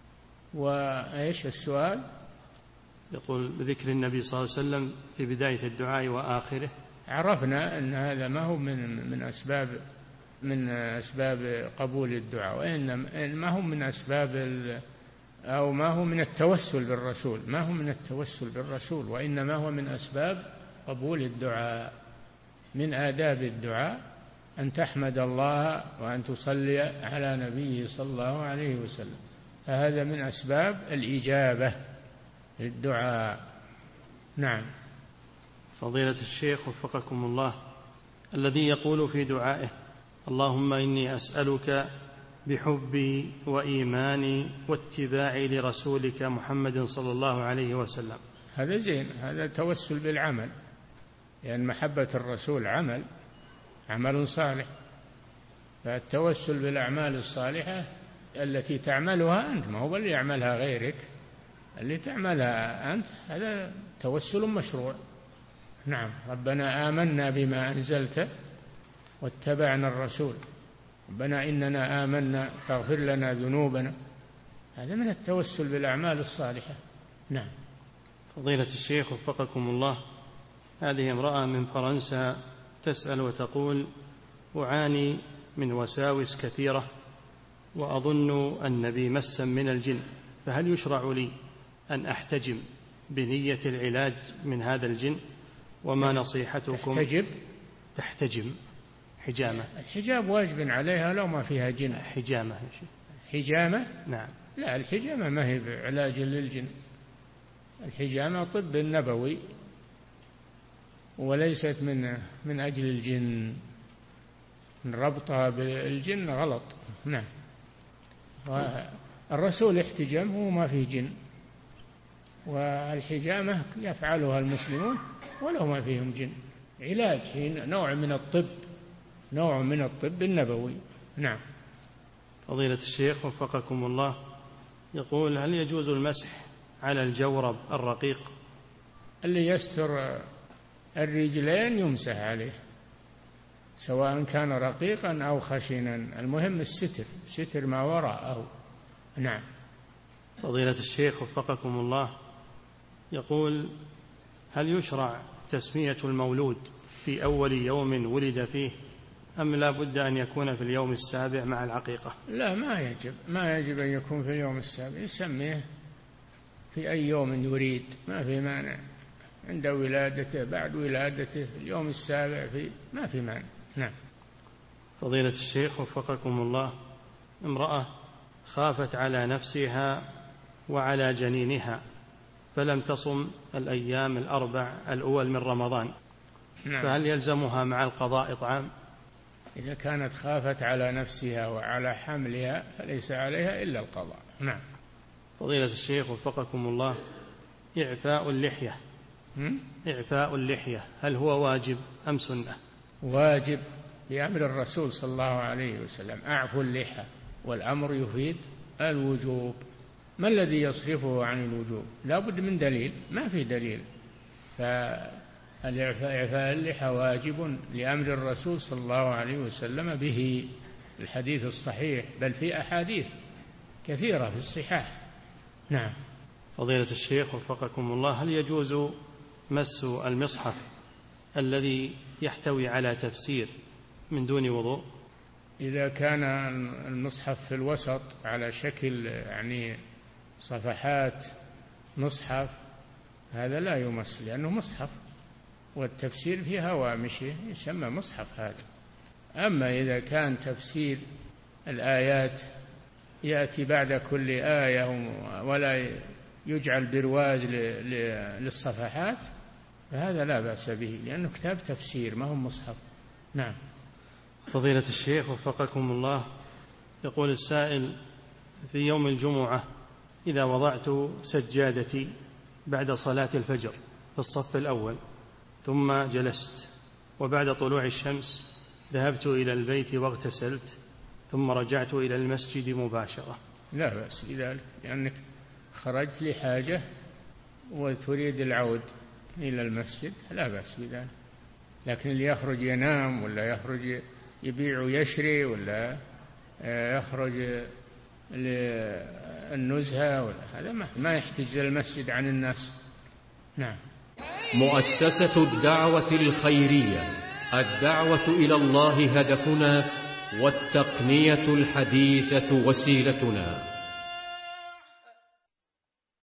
C: وإيش السؤال؟
B: يقول: بذكر النبي صلى الله عليه وسلم في بداية الدعاء وآخره.
C: عرفنا أن هذا ما هو من من أسباب من أسباب قبول الدعاء، وإنما هو من أسباب أو ما هو من التوسل بالرسول، ما هو من التوسل بالرسول، وإنما هو من أسباب قبول الدعاء. من آداب الدعاء أن تحمد الله وأن تصلي على نبيه صلى الله عليه وسلم، فهذا من أسباب الإجابة للدعاء. نعم.
B: فضيلة الشيخ وفقكم الله، الذي يقول في دعائه: اللهم إني أسألك بحبي وإيماني واتباعي لرسولك محمد صلى الله عليه وسلم،
C: هذا زين، هذا توسل بالعمل، لأن يعني محبة الرسول عمل عمل صالح، فالتوسل بالأعمال الصالحة التي تعملها أنت، ما هو اللي يعملها غيرك، اللي تعملها أنت هذا توسل مشروع. نعم. ربنا آمنا بما أنزلت واتبعنا الرسول، ربنا إننا آمنا فاغفر لنا ذنوبنا، هذا من التوسل بالأعمال الصالحة. نعم.
B: فضيلة الشيخ وفقكم الله، هذه امرأة من فرنسا تسأل وتقول: أعاني من وساوس كثيرة وأظن أن بي مسا من الجن، فهل يشرع لي أن أحتجم بنية العلاج من هذا الجن؟ وما نصيحتكم؟
C: تحتجب؟
B: تحتجم حجامة.
C: الحجاب واجب عليها لو ما فيها جن.
B: حجامة.
C: حجامة؟
B: نعم.
C: لا، الحجامة ما هي علاج للجن، الحجامة طب نبوي وليست من من أجل الجن، ربطها بالجن غلط. نعم. الرسول احتجم هو ما فيه جن، والحجامة يفعلها المسلمون ولو ما فيهم جن، علاج، نوع من الطب، نوع من الطب النبوي. نعم.
B: فضيلة الشيخ وفقكم الله، يقول: هل يجوز المسح على الجورب الرقيق؟
C: اللي يستر الرجلين يمسح عليه، سواء كان رقيقا أو خشنا، المهم الستر، ستر ما وراءه. نعم.
B: فضيلة الشيخ وفقكم الله، يقول: هل يشرع تسمية المولود في أول يوم ولد فيه، أم لا بد أن يكون في اليوم السابع مع العقيقة؟
C: لا، ما يجب ما يجب أن يكون في اليوم السابع، يسميه في أي يوم يريد، ما في مانع، عند ولادته، بعد ولادته، اليوم السابع، في ما في مانع. نعم.
B: فضيلة الشيخ وفقكم الله، امرأة خافت على نفسها وعلى جنينها فلم تصم الأيام الأربع الأول من رمضان،
C: نعم.
B: فهل يلزمها مع القضاء إطعام؟
C: إذا كانت خافت على نفسها وعلى حملها فليس عليها إلا القضاء. نعم.
B: فضيلة الشيخ وفقكم الله، إعفاء اللحية إعفاء اللحية هل هو واجب أم سنة؟
C: واجب بأمر الرسول صلى الله عليه وسلم: أعفوا اللحى، والأمر يفيد الوجوب. ما الذي يصرفه عن الوجوب؟ لا بد من دليل، ما في دليل، فإعفاء اللحى واجب لأمر الرسول صلى الله عليه وسلم به، الحديث الصحيح، بل في أحاديث كثيرة في الصحاح. نعم.
B: فضيلة الشيخ وفقكم الله، هل يجوز مس المصحف الذي يحتوي على تفسير من دون وضوء؟
C: إذا كان المصحف في الوسط على شكل يعني صفحات مصحف، هذا لا يمس لأنه مصحف، والتفسير فيه هوامشه يسمى مصحف هذا. أما إذا كان تفسير الآيات يأتي بعد كل آية ولا يجعل برواز للصفحات فهذا لا بأس به، لأنه كتاب تفسير ما هو مصحف. نعم.
B: فضيلة الشيخ وفقكم الله، يقول السائل: في يوم الجمعة إذا وضعت سجادتي بعد صلاة الفجر في الصف الأول ثم جلست، وبعد طلوع الشمس ذهبت إلى البيت واغتسلت ثم رجعت إلى المسجد مباشرة،
C: لا بأس بذلك، لأنك خرجت لحاجة وتريد العود إلى المسجد لا بأس بذلك. لكن اللي يخرج ينام ولا يخرج يبيع ويشري ولا يخرج للنزهة ولا هذا ما يحتج المسجد عن الناس. نعم.
D: مؤسسة الدعوة الخيرية، الدعوة إلى الله هدفنا، والتقنية الحديثة وسيلتنا.